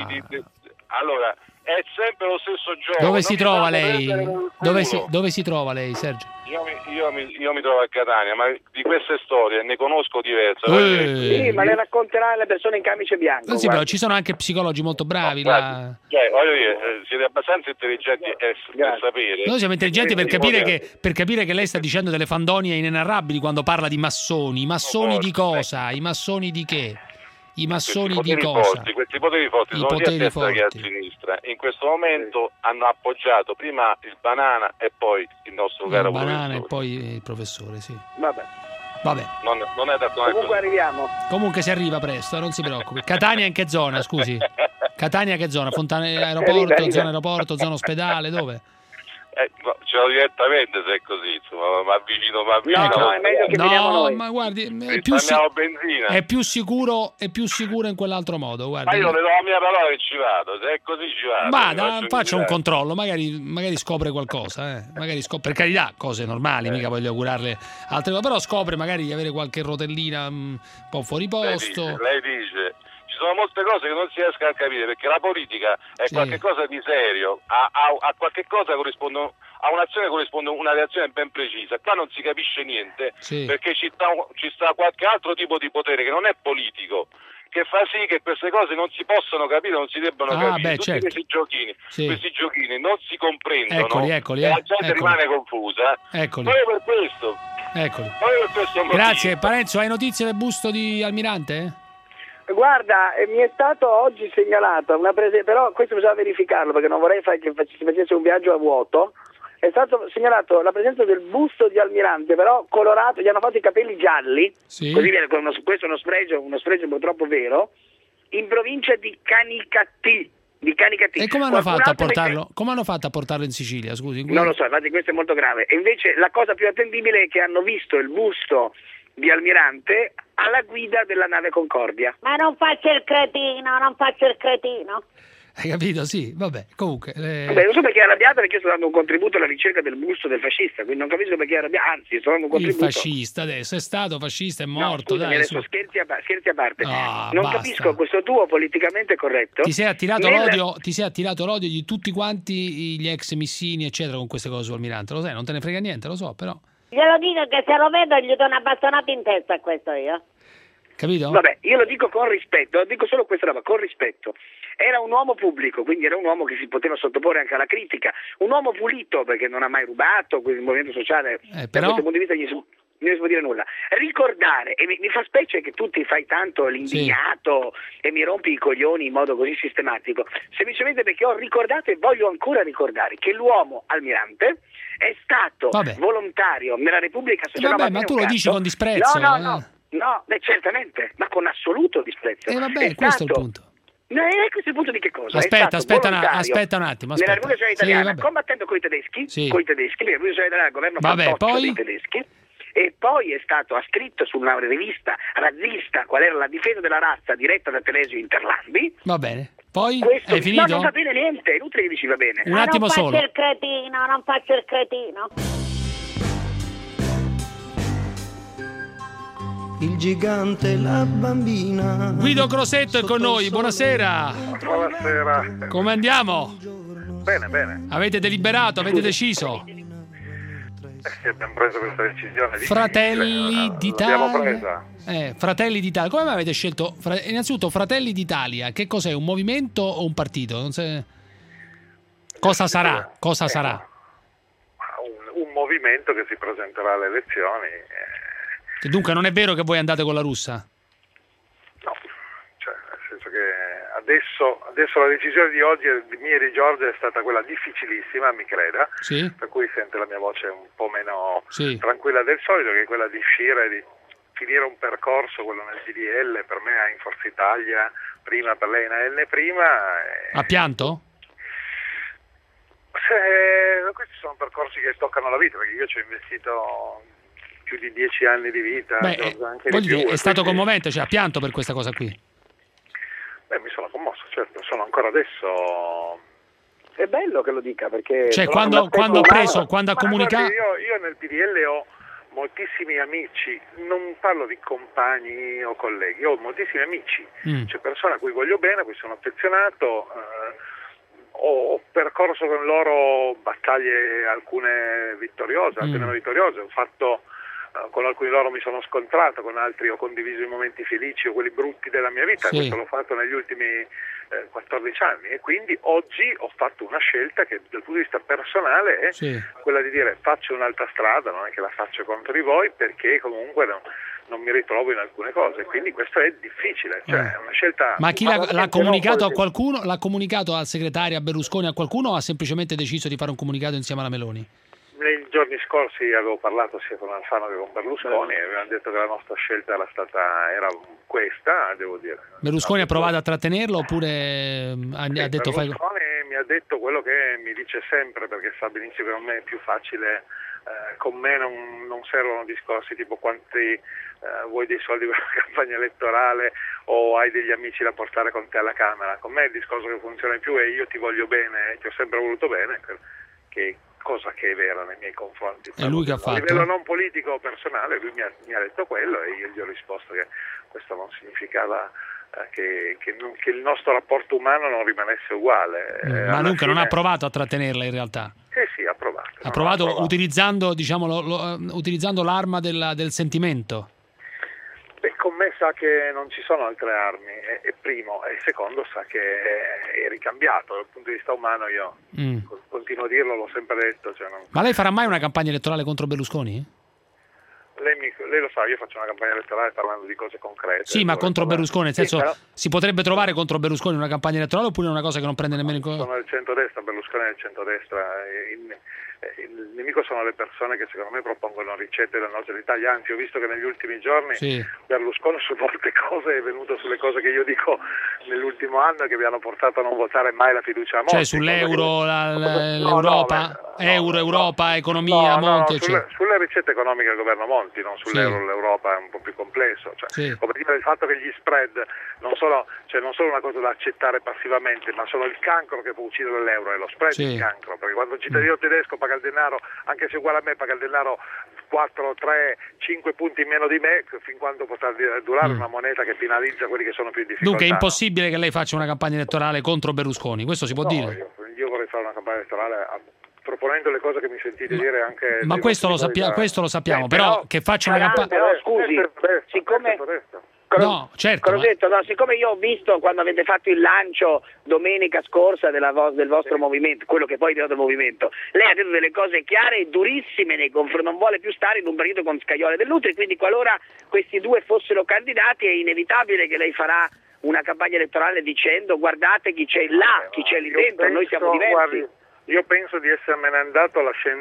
allora è sempre lo stesso gioco. Dove si trova lei? Dove si trova lei, Sergio? Io mi trovo a Catania, ma di queste storie ne conosco diverse. Sì, ma le racconterà le persone in camice bianco. Sì, però ci sono anche psicologi molto bravi. Voglio dire, siete abbastanza intelligenti per sapere. Noi siamo intelligenti per capire che lei sta dicendo delle fandonie inenarrabili quando parla di massoni. I massoni di cosa? I massoni di che? I massoni di cosa? Questi poteri forti sono sia a destra che a sinistra. In questo momento hanno appoggiato prima il Banana e poi il nostro caro professore. Banana e poi il professore, sì. Vabbè. Non è da Comunque arriviamo. Comunque si arriva presto, non si preoccupi. Catania in che zona, scusi? Catania che zona? Fontana aeroporto, zona aeroporto, zona ospedale, dove? Ce l'ho direttamente se è così, insomma, ma vicino. No, è meglio che veniamo noi. Ma guardi, benzina. È più sicuro in quell'altro modo, guardi. Ma io le do la mia parola che ci vado, se è così ci vado. Faccia un controllo, magari scopre qualcosa, magari scopre, per carità, cose normali, mica voglio augurarle altre cose, però scopre magari di avere qualche rotellina un po' fuori posto. Lei dice ci sono molte cose che non si riescono a capire, perché la politica è qualcosa di serio, a qualche cosa corrisponde, a un'azione corrisponde una reazione ben precisa. Qua non si capisce niente, perché ci sta qualche altro tipo di potere che non è politico, che fa sì che queste cose non si possano capire, non si debbano capire. Tutti questi giochini non si comprendono, eccoli, e la gente rimane confusa. Proprio per questo. Grazie. Parenzo, hai notizie del busto di Almirante? Guarda, mi è stato oggi segnalata però questo bisogna verificarlo, perché non vorrei che si facesse un viaggio a vuoto. È stato segnalato la presenza del busto di Almirante, però colorato, gli hanno fatto i capelli gialli, così viene, questo è uno spregio purtroppo vero, in provincia di Canicattì. E come hanno fatto a portarlo? Come hanno fatto a portarlo in Sicilia? Scusi, non lo so, infatti questo è molto grave. E invece la cosa più attendibile è che hanno visto il busto di Almirante alla guida della nave Concordia. Ma non faccia il cretino. Hai capito? Sì, vabbè, comunque. Vabbè, non so perché è arrabbiata, perché io sto dando un contributo alla ricerca del busto del fascista, quindi non capisco perché è arrabbiata, anzi, sto dando un contributo. Il fascista adesso è stato fascista, è morto. No, scusami, adesso scherzi a parte. Non basta. Capisco questo tuo politicamente corretto. Ti sei attirato l'odio di tutti quanti gli ex missini, eccetera, con queste cose su Almirante. Lo sai, non te ne frega niente, lo so, però. Glielo dico che se lo vedo gli do una bastonata in testa a questo io. Capito? Vabbè, io lo dico con rispetto, dico solo questa roba, con rispetto. Era un uomo pubblico, quindi era un uomo che si poteva sottoporre anche alla critica, un uomo pulito perché non ha mai rubato, quindi il movimento sociale da questo punto di vista non si può dire nulla. Ricordare, e mi fa specie che tu ti fai tanto l'indignato e mi rompi i coglioni in modo così sistematico, semplicemente perché ho ricordato e voglio ancora ricordare che l'uomo Almirante è stato volontario nella Repubblica Sociale. Ma tu lo dici con disprezzo. No, certamente, ma con assoluto disprezzo. Questo è il punto. Questo è il punto di che cosa? Aspetta un attimo. Nella Rivoluzione Italiana, combattendo coi tedeschi, perché la Rivoluzione Italiana il governo dei tedeschi, e poi ha scritto su una rivista razzista qual era la difesa della razza diretta da Telesio Interlandi. Va bene. Poi è finito? No, non va bene niente, è inutile che dici va bene. Un attimo solo. Non faccio il cretino. Il gigante e la bambina. Guido Crosetto è con noi, buonasera. Buonasera. Come andiamo? Bene. Avete deliberato, avete deciso? Sì, abbiamo preso questa decisione. Fratelli d'Italia. L'abbiamo presa. Fratelli d'Italia. Come mai avete scelto? Innanzitutto, Fratelli d'Italia, che cos'è? Un movimento o un partito? Cosa sarà? Un movimento che si presenterà alle elezioni. Dunque non è vero che voi andate con la russa? No, nel senso che adesso la decisione di oggi di mia e di Giorgia è stata quella difficilissima, mi creda, per cui sente la mia voce un po' meno tranquilla del solito, che è quella di uscire, di finire un percorso, quello nel PDL, per me in Forza Italia, prima per lei in AN prima. Ha pianto? Questi sono percorsi che toccano la vita, perché io ci ho investito più di 10 anni di vita, anche di più. È stato commovente, ha pianto per questa cosa qui? Mi sono commosso, certo, sono ancora adesso. È bello che lo dica, perché quando ha comunicato. Io nel PDL ho moltissimi amici, non parlo di compagni o colleghi, ho moltissimi amici, cioè persone a cui voglio bene, a cui sono affezionato, ho percorso con loro battaglie, alcune vittoriose, altre meno vittoriose, ho fatto, con alcuni loro mi sono scontrato, con altri ho condiviso i momenti felici o quelli brutti della mia vita, questo l'ho fatto negli ultimi 14 anni e quindi oggi ho fatto una scelta che dal punto di vista personale è quella di dire faccio un'altra strada, non è che la faccio contro di voi, perché comunque non mi ritrovo in alcune cose, quindi questo è difficile, cioè è una scelta. Ma chi l'ha comunicato a qualcuno? L'ha comunicato al segretario, a Berlusconi, a qualcuno, o ha semplicemente deciso di fare un comunicato insieme alla Meloni? Nei giorni scorsi avevo parlato sia con Alfano che con Berlusconi e avevano detto che la nostra scelta era questa, devo dire. Berlusconi ha provato a trattenerlo oppure ha detto Berlusconi mi ha detto quello che mi dice sempre, perché sa benissimo che con me è più facile, con me non servono discorsi tipo quanti vuoi dei soldi per la campagna elettorale o hai degli amici da portare con te alla Camera. Con me il discorso che funziona di più è io ti voglio bene, ti ho sempre voluto bene, che cosa che è vera nei miei confronti. È lui che ha fatto? A livello non politico o personale lui mi ha detto quello e io gli ho risposto che questo non significava che il nostro rapporto umano non rimanesse uguale. Ma dunque non ha provato a trattenerla in realtà? Sì, ha provato. Ha provato utilizzando, utilizzando l'arma del sentimento? Beh, con me sa che non ci sono altre armi, e primo, e secondo sa che è ricambiato. Dal punto di vista umano io continuo a dirlo, l'ho sempre detto. Cioè Ma lei farà mai una campagna elettorale contro Berlusconi? Lei lo sa, io faccio una campagna elettorale parlando di cose concrete. Sì, ma contro Berlusconi, nel senso, però si potrebbe trovare contro Berlusconi una campagna elettorale oppure è una cosa che non prende nemmeno in conto? Sono del centrodestra, Berlusconi è del centrodestra. Il nemico sono le persone che secondo me propongono ricette del nord dell'Italia, anzi ho visto che negli ultimi giorni Berlusconi su molte cose è venuto sulle cose che io dico nell'ultimo anno che mi hanno portato a non votare mai la fiducia a Monti. Cioè sull'euro, l'Europa, Europa, economia, Monti, sulle ricette economiche del governo Monti, non sull'euro, l'Europa è un po' più complesso, come dire il fatto che gli spread non sono una cosa da accettare passivamente, ma sono il cancro che può uccidere l'euro, e lo spread è il cancro, perché quando un cittadino tedesco paga il denaro, anche se uguale a me, paga il denaro 4, 3, 5 punti in meno di me, fin quando potrà durare una moneta che penalizza quelli che sono più in difficoltà. Dunque è impossibile che lei faccia una campagna elettorale contro Berlusconi, questo si può dire? Io vorrei fare una campagna elettorale proponendo le cose che mi sentite dire anche... Ma questo lo sappiamo, però che faccia una campagna... Però scusi, siccome... No, certo. Crosetto, siccome io ho visto quando avete fatto il lancio domenica scorsa del vostro movimento, quello che poi è diventato movimento, lei ha detto delle cose chiare e durissime nei confronti, non vuole più stare in un partito con Scajola e Dell'Utri, quindi qualora questi due fossero candidati è inevitabile che lei farà una campagna elettorale dicendo guardate chi c'è là, chi c'è lì dentro, noi siamo diversi. Guardi, io penso di essermene andato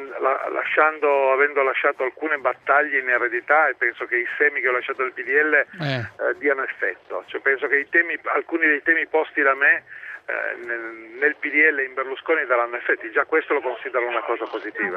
avendo lasciato alcune battaglie in eredità, e penso che i semi che ho lasciato al PDL diano effetto. Cioè, penso che alcuni dei temi posti da me nel PDL e in Berlusconi daranno effetti. Già questo lo considero una cosa positiva.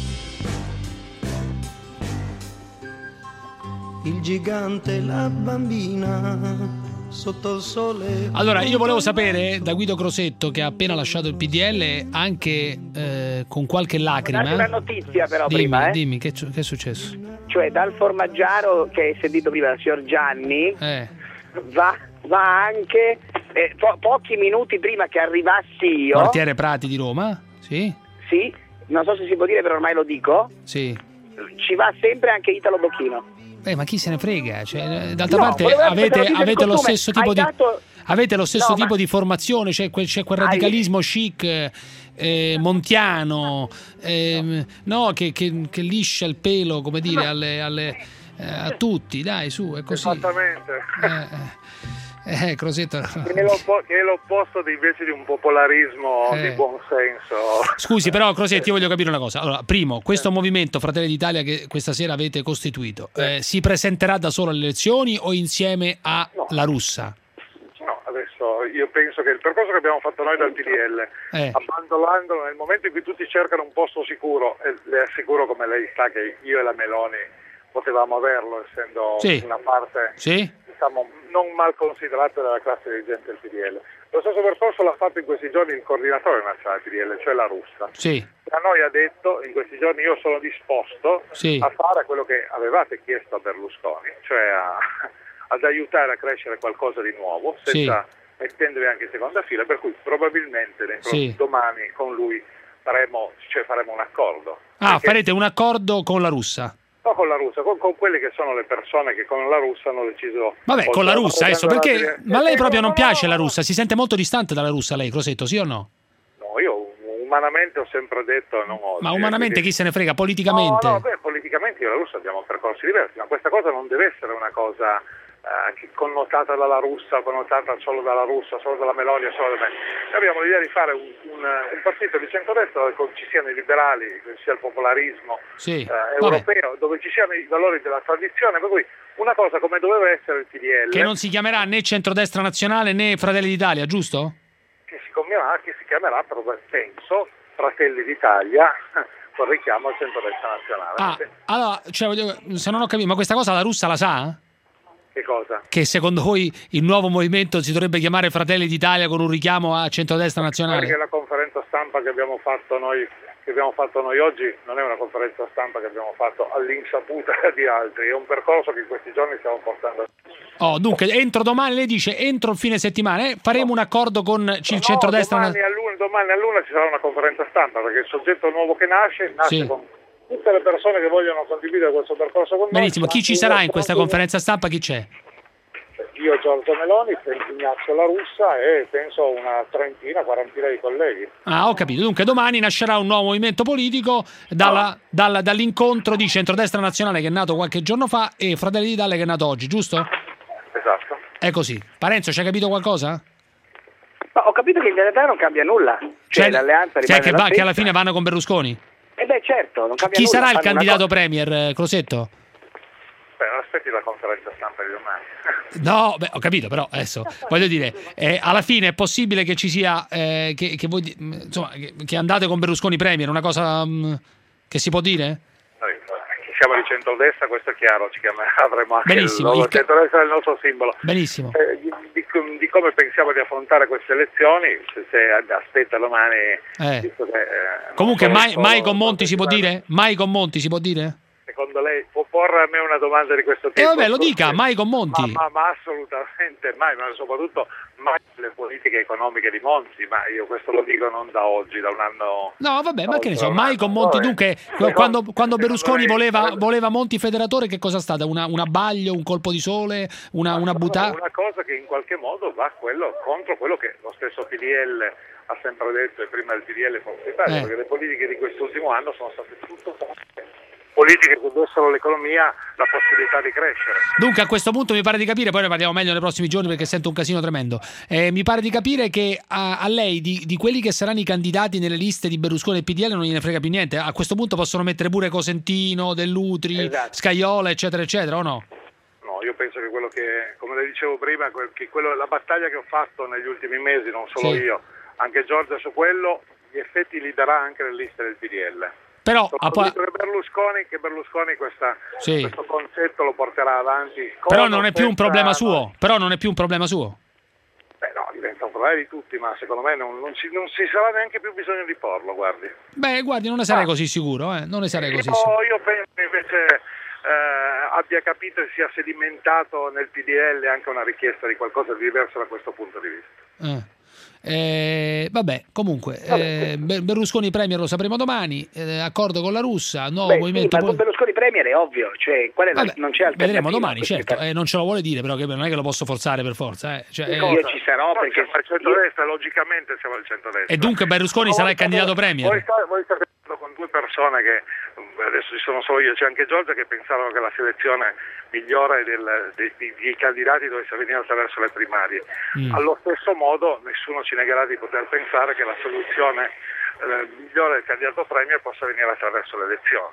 Il gigante e la bambina sotto il sole. Allora, io volevo sapere da Guido Crosetto, che ha appena lasciato il PDL, anche con qualche lacrima. Una notizia però prima. Dimmi, che è successo? Cioè, dal formaggiaro che hai sentito prima, il signor Gianni, va anche pochi minuti prima che arrivassi io. Quartiere Prati di Roma? Sì, non so se si può dire, però ormai lo dico. Sì. Ci va sempre anche Italo Bocchino. Ma chi se ne frega? Cioè, d'altra parte avete lo stesso tipo tipo di formazione, c'è quel radicalismo chic montiano, che liscia il pelo, come dire, a tutti, dai, su, è così. Esattamente. Crosetto. Che è l'opposto invece di un popolarismo di buon senso. Scusi, però Crosetto, io voglio capire una cosa. Allora, primo, questo movimento Fratelli d'Italia che questa sera avete costituito, si presenterà da solo alle elezioni o insieme alla Russa? No, adesso io penso che il percorso che abbiamo fatto noi dal PDL, abbandonandolo nel momento in cui tutti cercano un posto sicuro, e le assicuro, come lei sa, che io e la Meloni potevamo averlo, essendo una parte diciamo non mal considerata dalla classe dirigente del PDL. Lo stesso percorso l'ha fatto in questi giorni il coordinatore nazionale PDL, cioè La Russa. Sì. A noi ha detto in questi giorni io sono disposto a fare quello che avevate chiesto a Berlusconi, cioè ad aiutare a crescere qualcosa di nuovo, senza mettendovi anche in seconda fila, per cui probabilmente domani con lui faremo un accordo. Farete un accordo con La Russa? No, con La Russa, con quelle che sono le persone che con La Russa hanno deciso... Vabbè, con La Russa adesso, perché... Ma a lei proprio non piace La Russa? Si sente molto distante dalla Russa lei, Crosetto, sì o no? No, io umanamente ho sempre detto non oggi. Ma umanamente chi se ne frega? Politicamente? No, politicamente io e La Russa abbiamo percorsi diversi, ma questa cosa non deve essere una cosa... connotata dalla Russa, connotata solo dalla Russa, solo dalla Meloni, solo da me. Noi abbiamo l'idea di fare un partito di centrodestra dove ci siano i liberali, dove ci sia il popolarismo europeo, dove ci siano i valori della tradizione, per cui una cosa come doveva essere il PDL. Che non si chiamerà né Centrodestra Nazionale né Fratelli d'Italia, giusto? Che si chiamerà, penso, Fratelli d'Italia, con richiamo al Centrodestra Nazionale. Allora, se non ho capito, ma questa cosa La Russa la sa? Che cosa? Che secondo voi il nuovo movimento si dovrebbe chiamare Fratelli d'Italia con un richiamo a Centrodestra Nazionale? Perché la conferenza stampa che abbiamo fatto noi oggi non è una conferenza stampa che abbiamo fatto all'insaputa di altri, è un percorso che in questi giorni stiamo portando. Dunque, entro domani, lei dice, entro il fine settimana faremo un accordo con il centrodestra. Domani all'una ci sarà una conferenza stampa, perché il soggetto nuovo che nasce con tutte le persone che vogliono condividere questo percorso con noi. Benissimo, chi ci sarà in questa conferenza stampa? Chi c'è? Io, Giorgia Meloni, Ignazio La Russa e penso una quarantina di colleghi. Ho capito. Dunque domani nascerà un nuovo movimento politico dall'incontro di Centrodestra Nazionale che è nato qualche giorno fa e Fratelli d'Italia che è nato oggi, giusto? Esatto. È così. Parenzo, ci hai capito qualcosa? No, ho capito che in realtà non cambia nulla. L'alleanza rimane che alla fine vanno con Berlusconi? Certo, non cambia Chi nulla. sarà il candidato premier, Crosetto? Aspetti la conferenza stampa di domani. No, ho capito, però adesso voglio dire, alla fine è possibile che ci sia che voi che andate con Berlusconi premier, una cosa che si può dire? Noi siamo di centrodestra, questo è chiaro, avremo anche il centrodestra è il nostro simbolo. Benissimo. Di come pensiamo di affrontare queste elezioni, se aspetta domani. Comunque mai con Monti si può dire? Mai con Monti si può dire? Secondo lei può porre a me una domanda di questo tipo? Vabbè, lo dica, mai con Monti. Ma assolutamente mai, ma soprattutto mai le politiche economiche di Monti, ma io questo lo dico non da oggi, da un anno. No, vabbè, ma che ne so, mai con Monti. Dunque, quando Berlusconi voleva Monti federatore, che cosa è stata? Un abbaglio, un colpo di sole, una buttata? Una cosa che in qualche modo va contro quello che lo stesso PDL ha sempre detto, e prima del PDL Forza Italia, perché le politiche di quest'ultimo anno sono state tutto politiche che dessero all'economia la possibilità di crescere. Dunque a questo punto mi pare di capire, poi ne parliamo meglio nei prossimi giorni perché sento un casino tremendo, mi pare di capire che a lei di quelli che saranno i candidati nelle liste di Berlusconi e PDL non gliene frega più niente. A questo punto possono mettere pure Cosentino, Dell'Utri, Scajola eccetera eccetera, o no? No, io penso che quello che, come le dicevo prima, la battaglia che ho fatto negli ultimi mesi, non solo io, anche Giorgia su quello, gli effetti li darà anche le liste del PDL. Però che Berlusconi questo concetto lo porterà avanti. Però non è più un problema suo. Però non è più un problema suo. Beh, no, diventa un problema di tutti, ma secondo me non si sarà neanche più bisogno di porlo, guardi. Beh, guardi, non ne sarei così sicuro, non ne sarei così sicuro. Io penso invece abbia capito e sia sedimentato nel PDL anche una richiesta di qualcosa di diverso da questo punto di vista. Vabbè, comunque Berlusconi premier lo sapremo domani, accordo con la Russa, nuovo movimento. Ma con Berlusconi premier è ovvio, cioè non c'è alternativa. Vedremo domani, certo, non ce lo vuole dire, però che non è che lo posso forzare per forza. Io ci sarò perché siamo al centrodestra, logicamente siamo al centrodestra. E dunque Berlusconi sarà il candidato premier. Voi state con due persone che adesso ci sono solo io, c'è anche Giorgia, che pensavano che la selezione migliore dei candidati dovesse venire attraverso le primarie. Allo stesso modo nessuno ci negherà di poter pensare che la soluzione migliore del candidato premier possa venire attraverso le elezioni.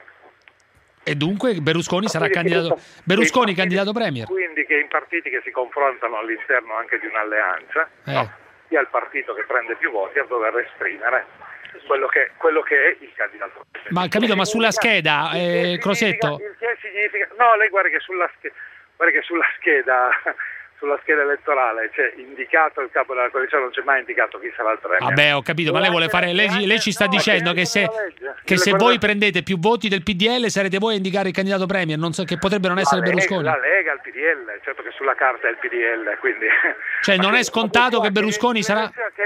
E dunque Berlusconi sarà candidato candidato premier. Quindi che in partiti che si confrontano all'interno anche di un'alleanza, sia il partito che prende più voti a dover esprimere quello che è il candidato. Ma capito, ma sulla scheda, Crosetto? Il che significa. No, lei guarda che sulla scheda sulla scheda elettorale c'è indicato il capo della coalizione, non c'è mai indicato chi sarà il premier. Vabbè, ho capito, ma lei vuole fare. Lei ci sta dicendo che se voi prendete più voti del PDL sarete voi a indicare il candidato premier, non so, che potrebbe non essere Berlusconi. La Lega, il PDL, certo che sulla carta è il PDL, quindi. Cioè non è scontato che Berlusconi sarà. Che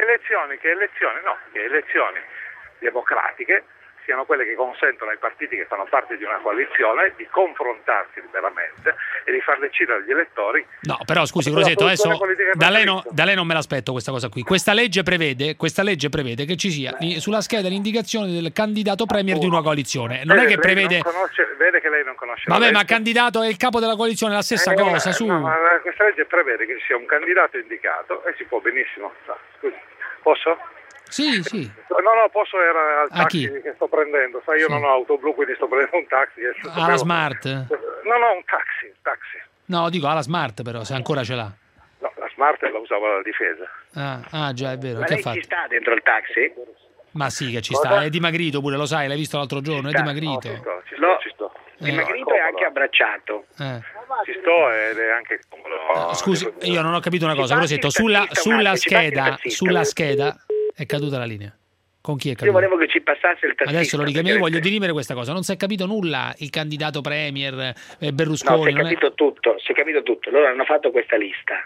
elezioni democratiche siano quelle che consentono ai partiti che fanno parte di una coalizione di confrontarsi liberamente e di far decidere agli elettori. No, però scusi Crosetto, adesso da lei non me l'aspetto questa cosa qui. Questa legge prevede che ci sia sulla scheda l'indicazione del candidato premier di una coalizione. Non è che prevede. Vede che lei non conosce. Vabbè, ma candidato è il capo della coalizione, è la stessa cosa. Questa legge prevede che ci sia un candidato indicato e si può benissimo. Scusi, posso? Sì. No, posso, era al taxi che sto prendendo. Sai, io non ho auto blu, quindi sto prendendo un taxi. Alla Smart? No, un taxi. No, dico alla Smart però, se ancora ce l'ha. No, la Smart la usava la difesa. Ah, già, è vero. Ma che lei ci sta dentro il taxi? Ma sì che ci sta, è dimagrito pure, lo sai, l'hai visto l'altro giorno, è dimagrito. No, ci sto. Dimagrito e anche abbracciato. Ci sto ed è anche comodo. Scusi, io non ho capito una cosa, Crosetto, sulla scheda è caduta la linea. Con chi è caduta? Io volevo che ci passasse il tassista. Adesso lo richiamo, io voglio dirimere questa cosa. Non si è capito nulla, il candidato premier Berlusconi. No, si è capito tutto. Loro hanno fatto questa lista.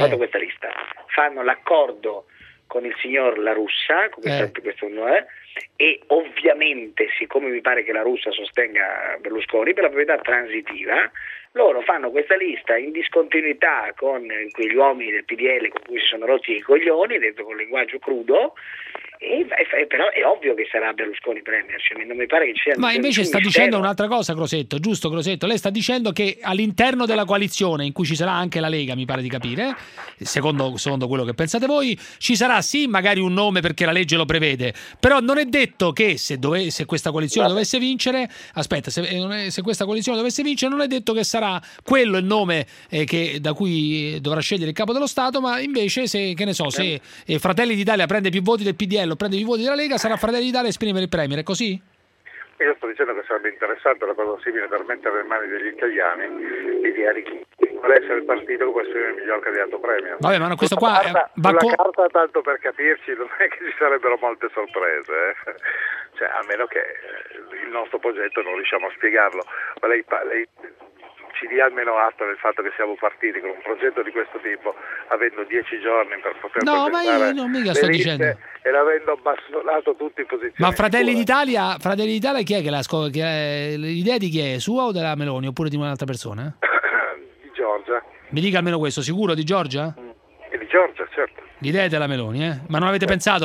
Fanno l'accordo con il signor La Russa, questo e ovviamente, siccome mi pare che La Russa sostenga Berlusconi per la proprietà transitiva, loro fanno questa lista in discontinuità con quegli uomini del PDL con cui si sono rotti i coglioni, detto con linguaggio crudo, però è ovvio che sarà Berlusconi premier, cioè, non mi pare che ci sia. Ma invece sta dicendo un'altra cosa, Crosetto, giusto Crosetto? Lei sta dicendo che all'interno della coalizione, in cui ci sarà anche la Lega, mi pare di capire, secondo quello che pensate voi, ci sarà sì magari un nome perché la legge lo prevede, però non è detto che se questa coalizione dovesse vincere, se questa coalizione dovesse vincere, non è detto che sarà quello il nome da cui dovrà scegliere il capo dello Stato, ma invece se Fratelli d'Italia prende più voti del PDL o prende più voti della Lega, sarà Fratelli d'Italia a esprimere il premier, è così? Io sto dicendo che sarebbe interessante una cosa simile per mettere nelle mani degli italiani l'idea di chi vuole essere il partito che può essere il miglior candidato premier. Vabbè, ma questo qua sulla carta, tanto per capirci, non è che ci sarebbero molte sorprese, cioè a meno che il nostro progetto non riusciamo a spiegarlo. Ma lei ci dia almeno atto del fatto che siamo partiti con un progetto di questo tipo, avendo 10 giorni per poter presentare ma io non mica sto dicendo, e l'avendo bassonato tutti in posizione. Ma Fratelli d'Italia chi è che l'idea di chi è? Sua o della Meloni oppure di un'altra persona? Di Giorgia. Mi dica almeno questo, sicuro di Giorgia? E di Giorgia, certo. L'idea è della Meloni, Ma non avete pensato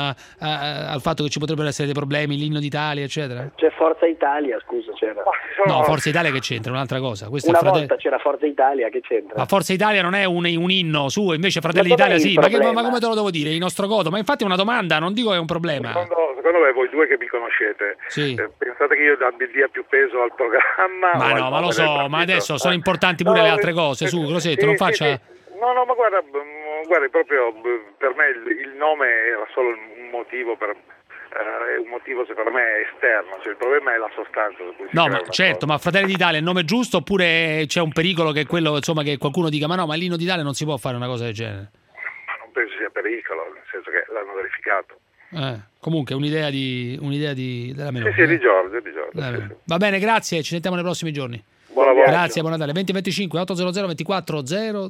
al fatto che ci potrebbero essere dei problemi, l'inno d'Italia, eccetera? C'è Forza Italia, scusa, c'era. No, Forza Italia che c'entra, un'altra cosa. Volta c'era Forza Italia, che c'entra? Ma Forza Italia non è un inno suo, invece Fratelli d'Italia sì. Ma come te lo devo dire? Il nostro godo? Ma infatti è una domanda, non dico che è un problema. Secondo me voi due che mi conoscete, pensate che io dia più peso al programma? Ma lo so, ma adesso sono importanti pure le altre cose, su, Crosetto, non faccia... No, ma guarda, proprio per me il nome era solo un motivo secondo me esterno, cioè il problema è la sostanza. No, ma certo, ma Fratelli d'Italia è il nome giusto oppure c'è un pericolo che quello, insomma, che qualcuno dica ma no, ma l'Inno d'Italia non si può fare una cosa del genere? Ma non penso sia pericolo, nel senso che l'hanno verificato. Comunque un'idea della Meloni. Sì, di Giorgia. Sì. Va bene, grazie, ci sentiamo nei prossimi giorni. Buon lavoro. Grazie, buon Natale. 2025 800 24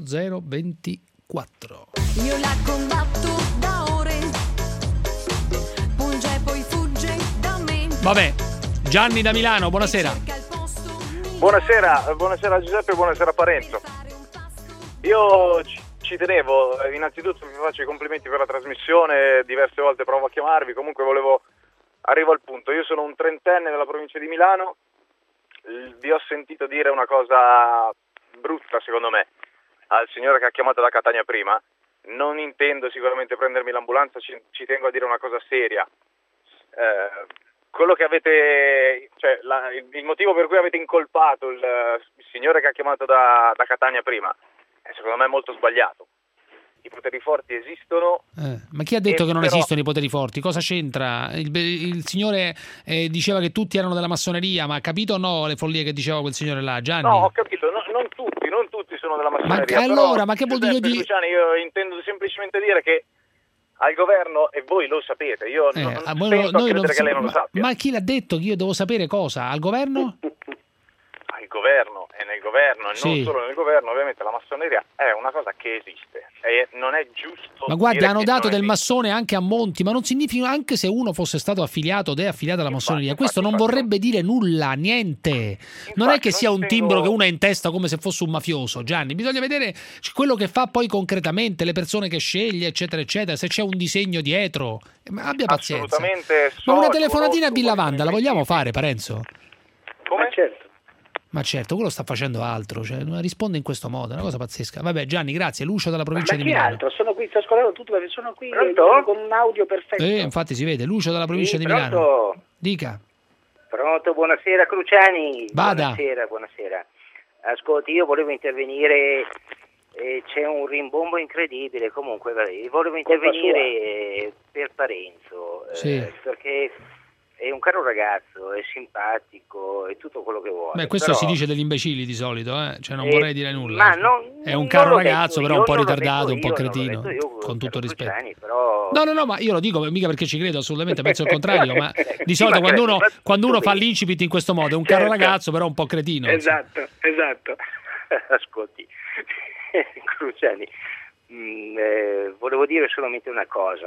0024. Io la combatto da ore, punge e poi fugge da me. Vabbè, Gianni da Milano, buonasera. Buonasera Giuseppe, buonasera Parenzo. Io ci tenevo, innanzitutto vi faccio i complimenti per la trasmissione, diverse volte provo a chiamarvi, comunque arrivo al punto. Io sono un trentenne della provincia di Milano, vi ho sentito dire una cosa brutta secondo me al signore che ha chiamato da Catania prima. Non intendo sicuramente prendermi l'ambulanza, ci tengo a dire una cosa seria. Quello che avete, il motivo per cui avete incolpato il signore che ha chiamato da Catania prima è secondo me molto sbagliato. I poteri forti esistono. Ma chi ha detto che non esistono i poteri forti? Cosa c'entra? Il signore diceva che tutti erano della massoneria, ma ha capito o no le follie che diceva quel signore là, Gianni? No, ho capito, non tutti, non tutti sono della massoneria. Ma allora, ma che vuol dire? Luciani, io intendo semplicemente dire che al governo, e voi lo sapete, io non credere che lei non lo sappia. Ma chi l'ha detto che io devo sapere cosa? Al governo? Al governo e nel governo, e non solo nel governo, ovviamente la massoneria è una cosa che esiste e non è giusto. Ma guardi, hanno dato del massone anche a Monti, ma non significa, anche se uno fosse stato affiliato ed è affiliato alla massoneria, questo non vorrebbe dire nulla, niente. Non è che sia un timbro che uno ha in testa come se fosse un mafioso, Gianni, bisogna vedere quello che fa poi concretamente, le persone che sceglie, eccetera, eccetera, se c'è un disegno dietro. Ma abbia pazienza. Assolutamente. Ma una telefonatina a Villavanda la vogliamo fare, Parenzo? Come? Certo. Ma certo, quello sta facendo altro, cioè risponde in questo modo, è una cosa pazzesca. Vabbè, Gianni, grazie. Lucio dalla provincia di Milano. Altro? Sono qui, sto ascoltando tutto perché sono qui con un audio perfetto. Infatti si vede, Lucio dalla provincia di pronto? Milano. Dica. Pronto, buonasera Cruciani. Vada. Buonasera. Ascolti, io volevo intervenire, c'è un rimbombo incredibile, comunque volevo intervenire per Parenzo, perché è un caro ragazzo, è simpatico, è tutto quello che vuole. Beh, questo si dice degli imbecilli di solito, cioè non vorrei dire nulla. Ma è un caro ragazzo, però un po' ritardato, un po' cretino, con tutto rispetto. Però... No, ma io lo dico mica perché ci credo, assolutamente, penso il contrario, ma di solito quando uno fa l'incipit in questo modo è un caro ragazzo, però un po' cretino. Esatto. Ascolti, Cruciani, volevo dire solamente una cosa.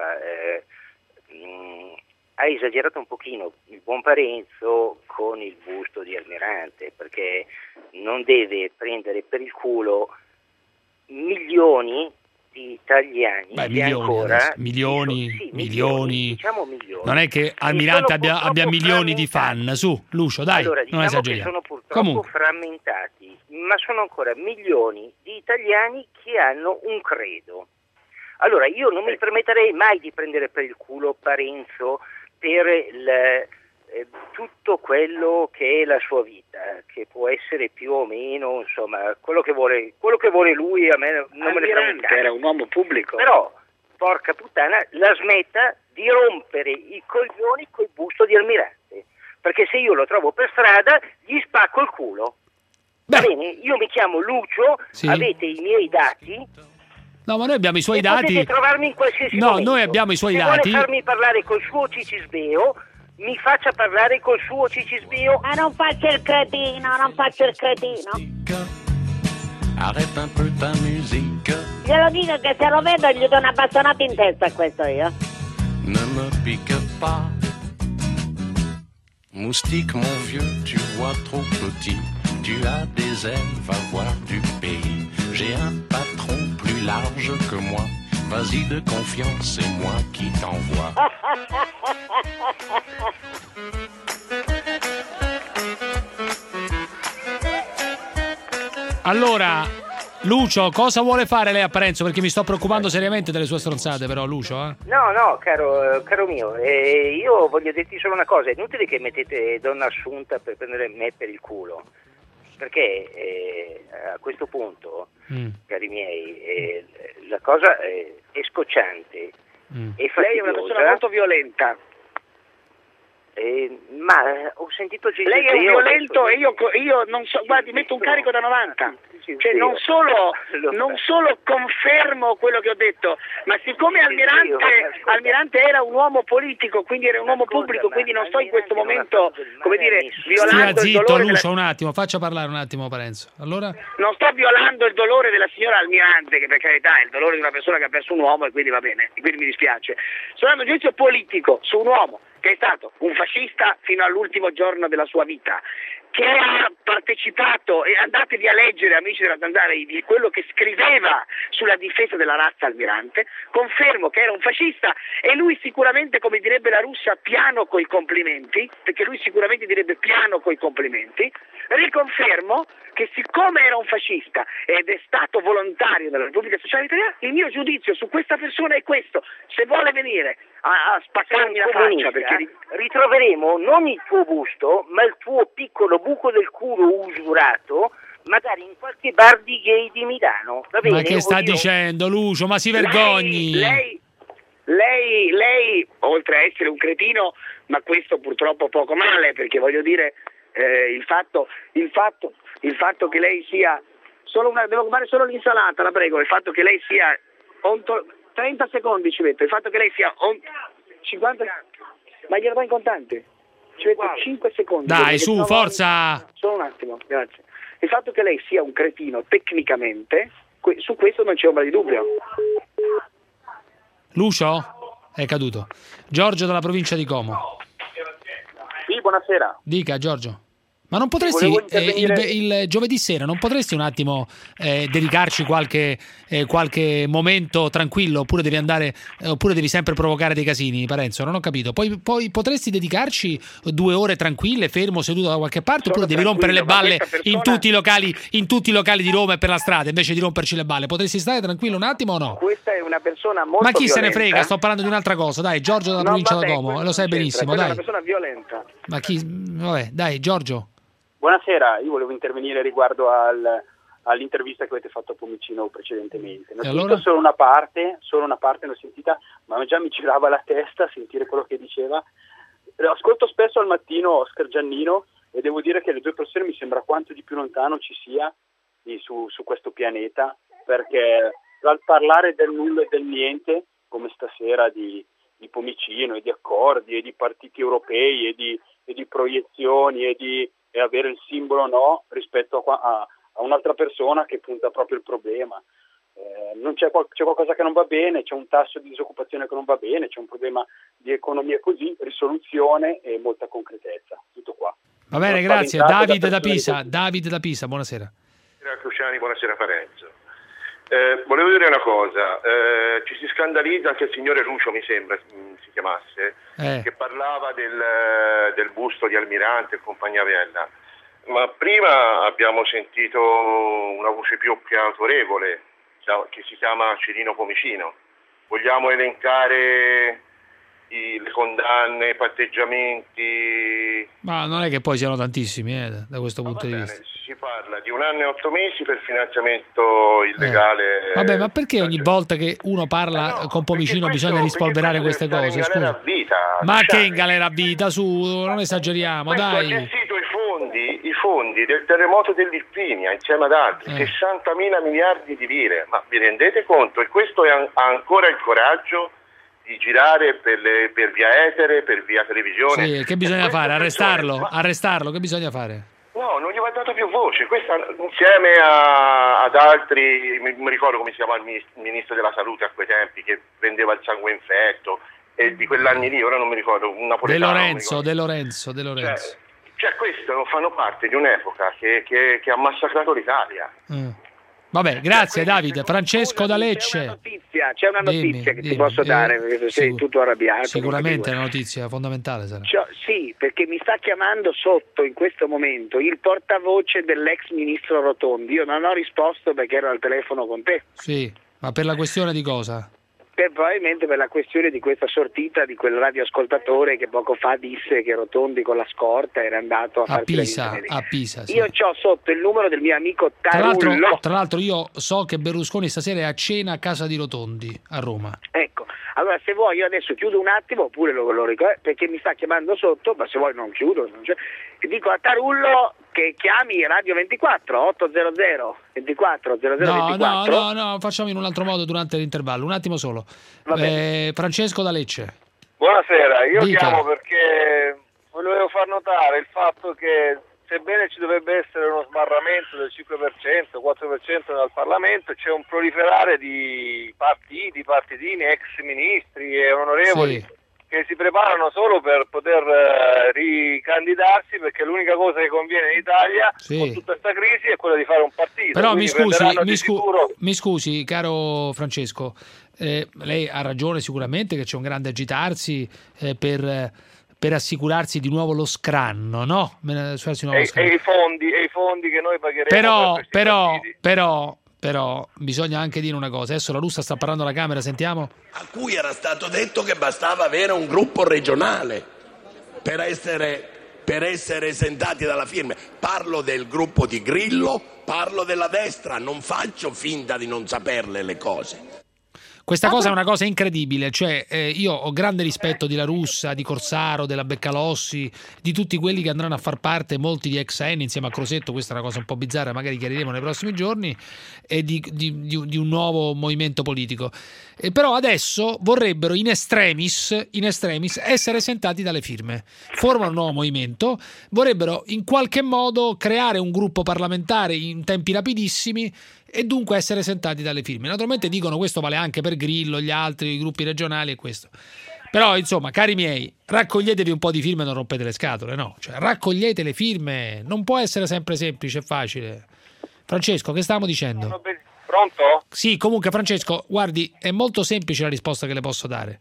Ha esagerato un pochino il buon Parenzo con il busto di Almirante, perché non deve prendere per il culo milioni di italiani. Beh, milioni. Diciamo milioni. Non è che Almirante abbia milioni di fan, su, Lucio, dai, allora, non esageriamo. Sono purtroppo frammentati, ma sono ancora milioni di italiani che hanno un credo. Allora, io non mi permetterei mai di prendere per il culo Parenzo per tutto quello che è la sua vita, che può essere più o meno, insomma, quello che vuole lui, a me non me ne frega un cazzo. Era un uomo pubblico. Però, porca puttana, la smetta di rompere i coglioni col busto di Almirante, perché se io lo trovo per strada gli spacco il culo. Va bene, io mi chiamo Lucio, avete i miei dati. No, ma noi abbiamo i suoi dati. Potete trovarmi in qualsiasi momento. Noi abbiamo i suoi Se dati. vuole farmi parlare col suo cicisbeo, mi faccia parlare col suo cicisbeo. Ma non faccio il cretino. Arrête un peu ta musique. Glielo dico che se lo vedo gli do una bastonata in testa a questo io. Ne me pique pas. Moustique, mon vieux, tu vois trop petit. Tu as des ailes, va voir du pays. J'ai un patron plus large que moi. Vas-y de confiance, c'est moi qui t'envoie. Allora, Lucio, cosa vuole fare lei a Parenzo? Perché mi sto preoccupando seriamente delle sue stronzate, però, Lucio. No, caro mio, io voglio dirti solo una cosa. È inutile che mettete donna Assunta per prendere me per il culo. Perché a questo punto, cari miei, la cosa è scocciante. E lei è una persona molto violenta. Ma ho sentito lei è un violento e io non so, guardi, metto un carico da 90. Cioè non solo confermo quello che ho detto, ma siccome Almirante era un uomo politico, quindi era un uomo pubblico, quindi non sto in questo momento, come dire, violando Stia il dolore. Lucio, un attimo, faccia parlare un attimo Parenzo. Allora? Non sto violando il dolore della signora Almirante, che per carità è il dolore di una persona che ha perso un uomo e quindi va bene, quindi mi dispiace. Sto dando un giudizio politico su un uomo che è stato un fascista fino all'ultimo giorno della sua vita, che ha partecipato, e andatevi a leggere, amici della Zanzara, di quello che scriveva sulla difesa della razza Almirante. Confermo che era un fascista e lui sicuramente, come direbbe la Russia, piano coi complimenti, perché lui sicuramente direbbe piano coi complimenti. Riconfermo che siccome era un fascista ed è stato volontario della Repubblica Sociale Italiana, il mio giudizio su questa persona è questo: se vuole venire a spaccarmi la faccia, perché ritroveremo non il tuo busto, ma il tuo piccolo buco del culo usurato, magari in qualche bar di gay di Milano. Va bene? Ma che sta dicendo, Lucio? Ma si vergogni! Lei, oltre a essere un cretino, ma questo purtroppo poco male, perché voglio dire, il fatto che lei sia devo fare solo l'insalata, la prego. Il fatto che lei sia 30 secondi ci metto, il fatto che lei sia 50, ma glielo do in contante, ci metto 5 secondi. Dai, su, forza! Solo un attimo, grazie. Il fatto che lei sia un cretino tecnicamente, su questo non c'è ombra di dubbio. Lucio? È caduto. Giorgio dalla provincia di Como. Sì, buonasera. Dica, Giorgio. Ma non potresti, il giovedì sera, non potresti un attimo dedicarci qualche momento tranquillo, oppure devi sempre provocare dei casini, Parenzo? Non ho capito. Poi potresti dedicarci 2 ore tranquille, fermo, seduto da qualche parte, oppure devi rompere le balle in tutti i locali di Roma e per la strada, invece di romperci le balle? Potresti stare tranquillo un attimo o no? Questa è una persona molto Ma chi violenta. se ne frega? Sto parlando di un'altra cosa. Dai, Giorgio dalla provincia da Como, lo sai benissimo, dai. È una persona violenta. Ma chi? Vabbè, dai, Giorgio. Buonasera, io volevo intervenire riguardo all'intervista che avete fatto a Pomicino precedentemente. Allora? Solo una parte l'ho sentita, ma già mi girava la testa a sentire quello che diceva. Ascolto spesso al mattino Oscar Giannino e devo dire che le due persone mi sembra quanto di più lontano ci sia su questo pianeta, perché al parlare del nulla e del niente, come stasera di Pomicino e di accordi e di partiti europei e di proiezioni e avere il simbolo no rispetto a un'altra persona che punta proprio il problema. C'è qualcosa che non va bene, c'è un tasso di disoccupazione che non va bene, c'è un problema di economia così, risoluzione e molta concretezza. Tutto qua. Va bene, grazie. Davide da Pisa, buonasera. Buonasera Cruciani, buonasera Parenzo. Volevo dire una cosa, ci si scandalizza, anche il signore Lucio mi sembra si chiamasse, che parlava del busto di Almirante e compagnia bella, ma prima abbiamo sentito una voce più autorevole che si chiama Cirino Pomicino. Vogliamo elencare le condanne, i patteggiamenti? Ma non è che poi siano tantissimi da questo punto di vista. Si parla di 1 anno e 8 mesi per finanziamento illegale. Vabbè, ma perché ogni volta che uno parla con Pomicino bisogna rispolverare queste cose? Scusa. Ma che in galera a vita, su, non esageriamo, dai. Ha gestito i fondi del terremoto dell'Irpinia insieme ad altri, 60.000 miliardi di lire, ma vi rendete conto? E questo ha ancora il coraggio di girare per via etere, per via televisione. Sì, che bisogna fare? Arrestarlo, che bisogna fare? No, non gli va dato più voce. Questa insieme ad altri, mi ricordo come si chiama il ministro della salute a quei tempi, che prendeva il sangue infetto, e di quell'anni lì, ora non mi ricordo, un napoletano. De Lorenzo. Cioè questo fanno parte di un'epoca che ha massacrato l'Italia. Vabbè, grazie Davide. Francesco da Lecce. C'è una notizia che ti posso dare, perché sei tutto arrabbiato. Sicuramente è una notizia fondamentale. Sarà. Sì, perché mi sta chiamando sotto in questo momento il portavoce dell'ex ministro Rotondi. Io non ho risposto perché ero al telefono con te. Sì, ma per la questione di cosa? Probabilmente per la questione di questa sortita di quel radioascoltatore che poco fa disse che Rotondi con la scorta era andato a Pisa, sì. Io c'ho sotto il numero del mio amico Tarullo. Tra l'altro io so che Berlusconi stasera è a cena a casa di Rotondi a Roma. Ecco, allora se vuoi io adesso chiudo un attimo oppure lo ricordo, perché mi sta chiamando sotto, ma se vuoi non chiudo, e dico a Tarullo che chiami Radio 24 800 24 0024. No, facciamo in un altro modo durante l'intervallo, un attimo solo. Francesco da Lecce. Buonasera, io chiamo perché volevo far notare il fatto che sebbene ci dovrebbe essere uno sbarramento del 5%, 4% dal Parlamento, c'è un proliferare di partitini, ex ministri e onorevoli che si preparano solo per poter ricandidarsi, perché l'unica cosa che conviene in Italia con tutta questa crisi è quella di fare un partito. Però mi scusi, caro Francesco, lei ha ragione sicuramente che c'è un grande agitarsi per assicurarsi di nuovo lo scranno, no? E i fondi che noi pagheremo. Però bisogna anche dire una cosa. Adesso la Russa sta parlando alla Camera, sentiamo. A cui era stato detto che bastava avere un gruppo regionale per essere esentati dalla firma. Parlo del gruppo di Grillo, parlo della destra, non faccio finta di non saperle le cose. Questa cosa è una cosa incredibile, cioè io ho grande rispetto di La Russa, di Corsaro, della Beccalossi, di tutti quelli che andranno a far parte, molti di ex Eni insieme a Crosetto, questa è una cosa un po' bizzarra, magari chiariremo nei prossimi giorni, e di un nuovo movimento politico. Però adesso vorrebbero in extremis essere esentati dalle firme. Formano un nuovo movimento, vorrebbero in qualche modo creare un gruppo parlamentare in tempi rapidissimi e dunque essere esentati dalle firme. Naturalmente dicono questo vale anche per Grillo, gli altri gruppi regionali e questo. Però insomma, cari miei, raccoglietevi un po' di firme e non rompete le scatole, no? Cioè, raccogliete le firme, non può essere sempre semplice e facile. Francesco, che stavamo dicendo? Pronto? Sì, comunque Francesco, guardi, è molto semplice la risposta che le posso dare.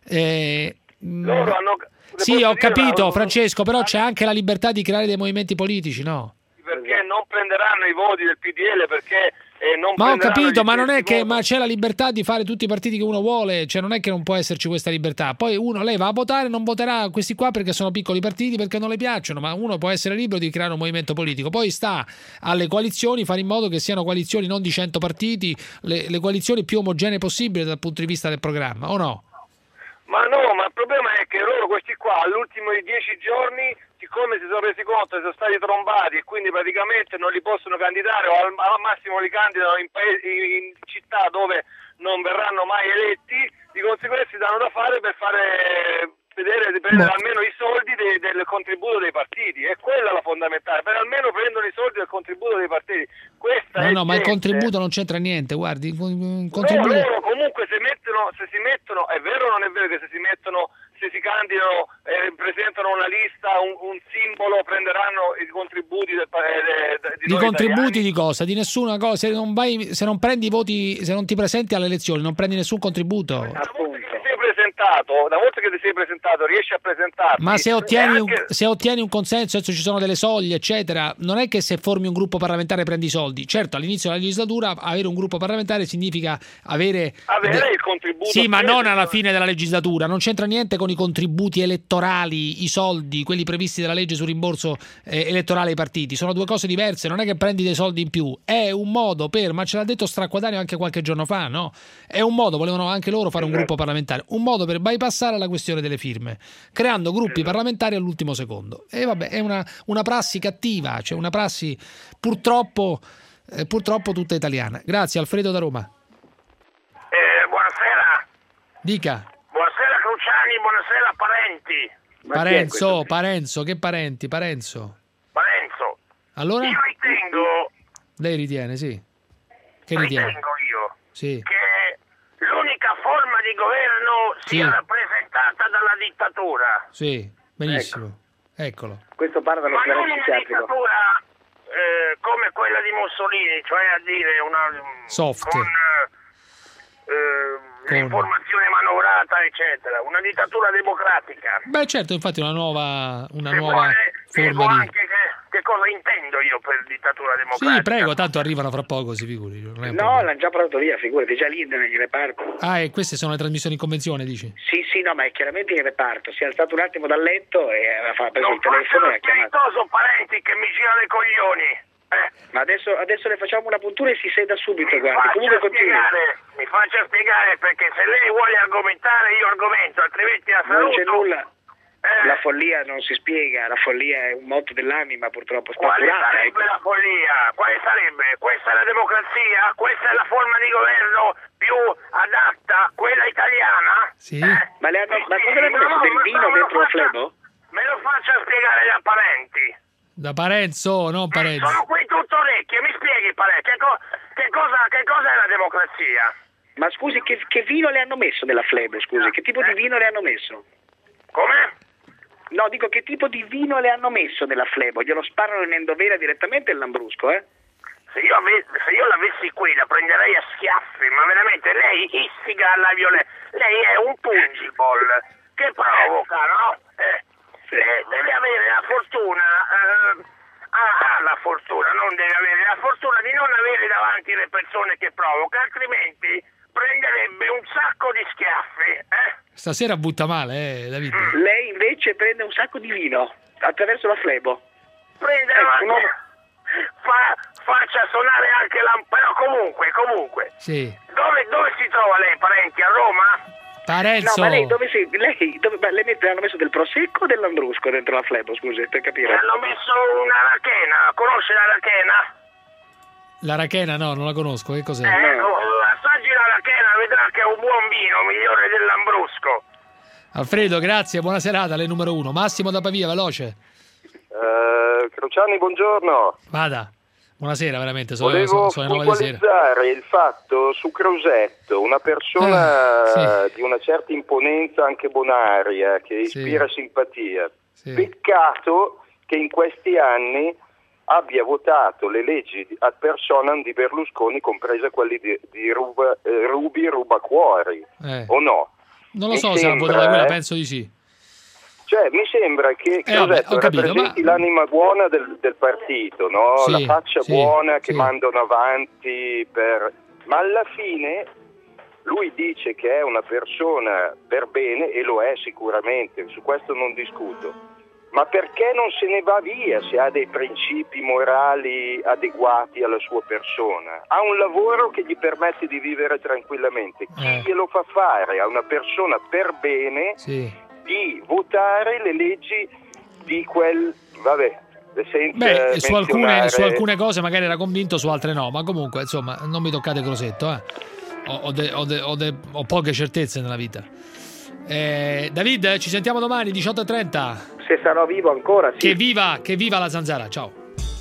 Loro hanno... Sì, ho capito Francesco, però c'è anche la libertà di creare dei movimenti politici, no? Perché non prenderanno i voti del PDL, perché non ma ho capito, ma non è che voti. ma c'è la libertà di fare tutti i partiti che uno vuole, cioè non è che non può esserci questa libertà. Poi lei va a votare, non voterà questi qua perché sono piccoli partiti, perché non le piacciono, ma uno può essere libero di creare un movimento politico. Poi sta alle coalizioni fare in modo che siano coalizioni non di 100 partiti, le coalizioni più omogenee possibili dal punto di vista del programma, o no? Ma no, ma il problema è che loro questi qua all'ultimo di 10 giorni, siccome si sono resi conto che sono stati trombati e quindi praticamente non li possono candidare o al massimo li candidano in città dove non verranno mai eletti, di conseguenza si danno da fare per fare vedere di prendere almeno i soldi del contributo dei partiti, è quella la fondamentale, per almeno prendono i soldi del contributo dei partiti. Questa no, ma il contributo non c'entra niente, guardi, il contributo... loro comunque se si mettono, è vero o non è vero che se si candidano, presentano una lista, un simbolo, prenderanno i contributi di contributi italiani? Di cosa? Di nessuna cosa, se non prendi i voti, se non ti presenti alle elezioni non prendi nessun contributo. Una volta che ti sei presentato riesci a presentarti, ma se ottieni un consenso, adesso ci sono delle soglie eccetera, non è che se formi un gruppo parlamentare prendi i soldi. Certo, all'inizio della legislatura avere un gruppo parlamentare significa avere il contributo, sì, ma non alla fine della legislatura, non c'entra niente con i contributi elettorali, i soldi, quelli previsti dalla legge sul rimborso elettorale ai partiti, sono due cose diverse. Non è che prendi dei soldi in più, è un modo per, ma ce l'ha detto Stracquadanio anche qualche giorno fa, no? È un modo, volevano anche loro fare un gruppo parlamentare, un modo per bypassare la questione delle firme, creando gruppi parlamentari all'ultimo secondo. E vabbè, è una prassi cattiva, cioè una prassi purtroppo tutta italiana. Grazie, Alfredo da Roma. Buonasera. Dica. Buonasera Cruciani, buonasera Parenti. Parenzo, che parenti? Parenzo. Allora? Io ritengo... Lei ritiene, sì. Che ritiene? Ritengo io sì. che l'unica forma di governo sia rappresentata dalla dittatura. Sì, benissimo. Eccolo. Questo parla dello ma non una dittatura come quella di Mussolini, cioè a dire una soft. Con l'informazione manovrata, eccetera. Una dittatura democratica. Beh, certo, infatti una nuova forma di... anche che cosa intendo io per dittatura democratica. Sì, prego, tanto arrivano fra poco, si figuri. No, l'hanno già portato via, figurati, già lì nel reparto. Ah, e queste sono le trasmissioni in convenzione, dici? Sì, no, ma è chiaramente in reparto. Si è alzato un attimo dal letto e ha preso il telefono e ha chiamato. Non Parenti che mi gira le coglioni. Ma adesso le facciamo una puntura e si seda subito, guarda. Comunque mi faccia spiegare, perché se lei vuole argomentare io argomento, altrimenti la saluto. Non c'è nulla. La follia non si spiega, la follia è un motto dell'anima purtroppo spazzolata. Quale sarebbe la follia? Quale sarebbe? Questa è la democrazia? Questa è la forma di governo più adatta, quella italiana? Sì. Ma cosa le hanno messo del vino dentro il flebo? Me lo faccia spiegare da Parenti. Da Parenzo, non Parenzo. Sono qui tutto orecchie, mi spieghi Parenzo, che cosa è la democrazia? Ma scusi, che vino le hanno messo nella flebo, scusi? Che tipo di vino le hanno messo? Come? No, dico, che tipo di vino le hanno messo nella flebo? Glielo sparano in endovena direttamente il Lambrusco, Se io l'avessi qui la prenderei a schiaffi, ma veramente lei istiga alla violenza. Lei è un pugibol che provoca, no? Deve avere la fortuna, la fortuna, non deve avere la fortuna di non avere davanti le persone che provoca, altrimenti prenderebbe un sacco di schiaffi. Stasera butta male, David. Lei invece prende un sacco di vino attraverso la flebo. Fa faccia suonare anche però comunque. Sì. Dove si trova lei, parenti? A Roma? Parenzo. No, ma lei lei hanno messo del prosecco o dell'Ambrusco dentro la flebo, scusi, per capire? Hanno messo una rachena, conosce la rachena? La rachena no, non la conosco, che cos'è? Assaggi la rachena, vedrà che è un buon vino, migliore dell'Ambrusco. Alfredo, grazie, buona serata, lei numero 1. Massimo da Pavia, veloce. Crociani, buongiorno. Vada. Buonasera, veramente, sono le 9 di sera. Volevo puntualizzare il fatto su Crosetto, una persona di una certa imponenza, anche bonaria, che ispira simpatia. Sì. Peccato che in questi anni abbia votato le leggi ad personam di Berlusconi, comprese quelli di Rubi Rubacuori, o no? Non lo so se ha votato quella, penso di sì. Cioè, mi sembra che rappresenti l'anima buona del partito, no? Sì, la faccia buona che mandano avanti ma alla fine lui dice che è una persona per bene, e lo è sicuramente, su questo non discuto. Ma perché non se ne va via se ha dei principi morali adeguati alla sua persona? Ha un lavoro che gli permette di vivere tranquillamente. Chi glielo fa fare a una persona per bene di votare le leggi di quel... senza su alcune cose magari era convinto, su altre no, ma comunque insomma non mi toccate Crosetto, ho poche certezze nella vita. David, ci sentiamo domani 18:30. Se sarò vivo ancora, sì. Che viva la Zanzara, ciao.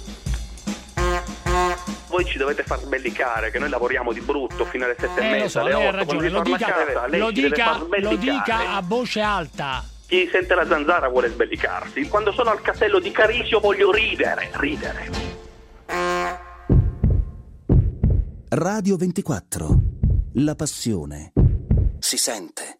Voi ci dovete far sbellicare, che noi lavoriamo di brutto fino alle 7:30, lo so, alle 8. Lei ha ragione, lo dica a voce alta. Chi sente la Zanzara vuole sbellicarsi. Quando sono al castello di Carisio voglio ridere. Radio 24. La passione si sente.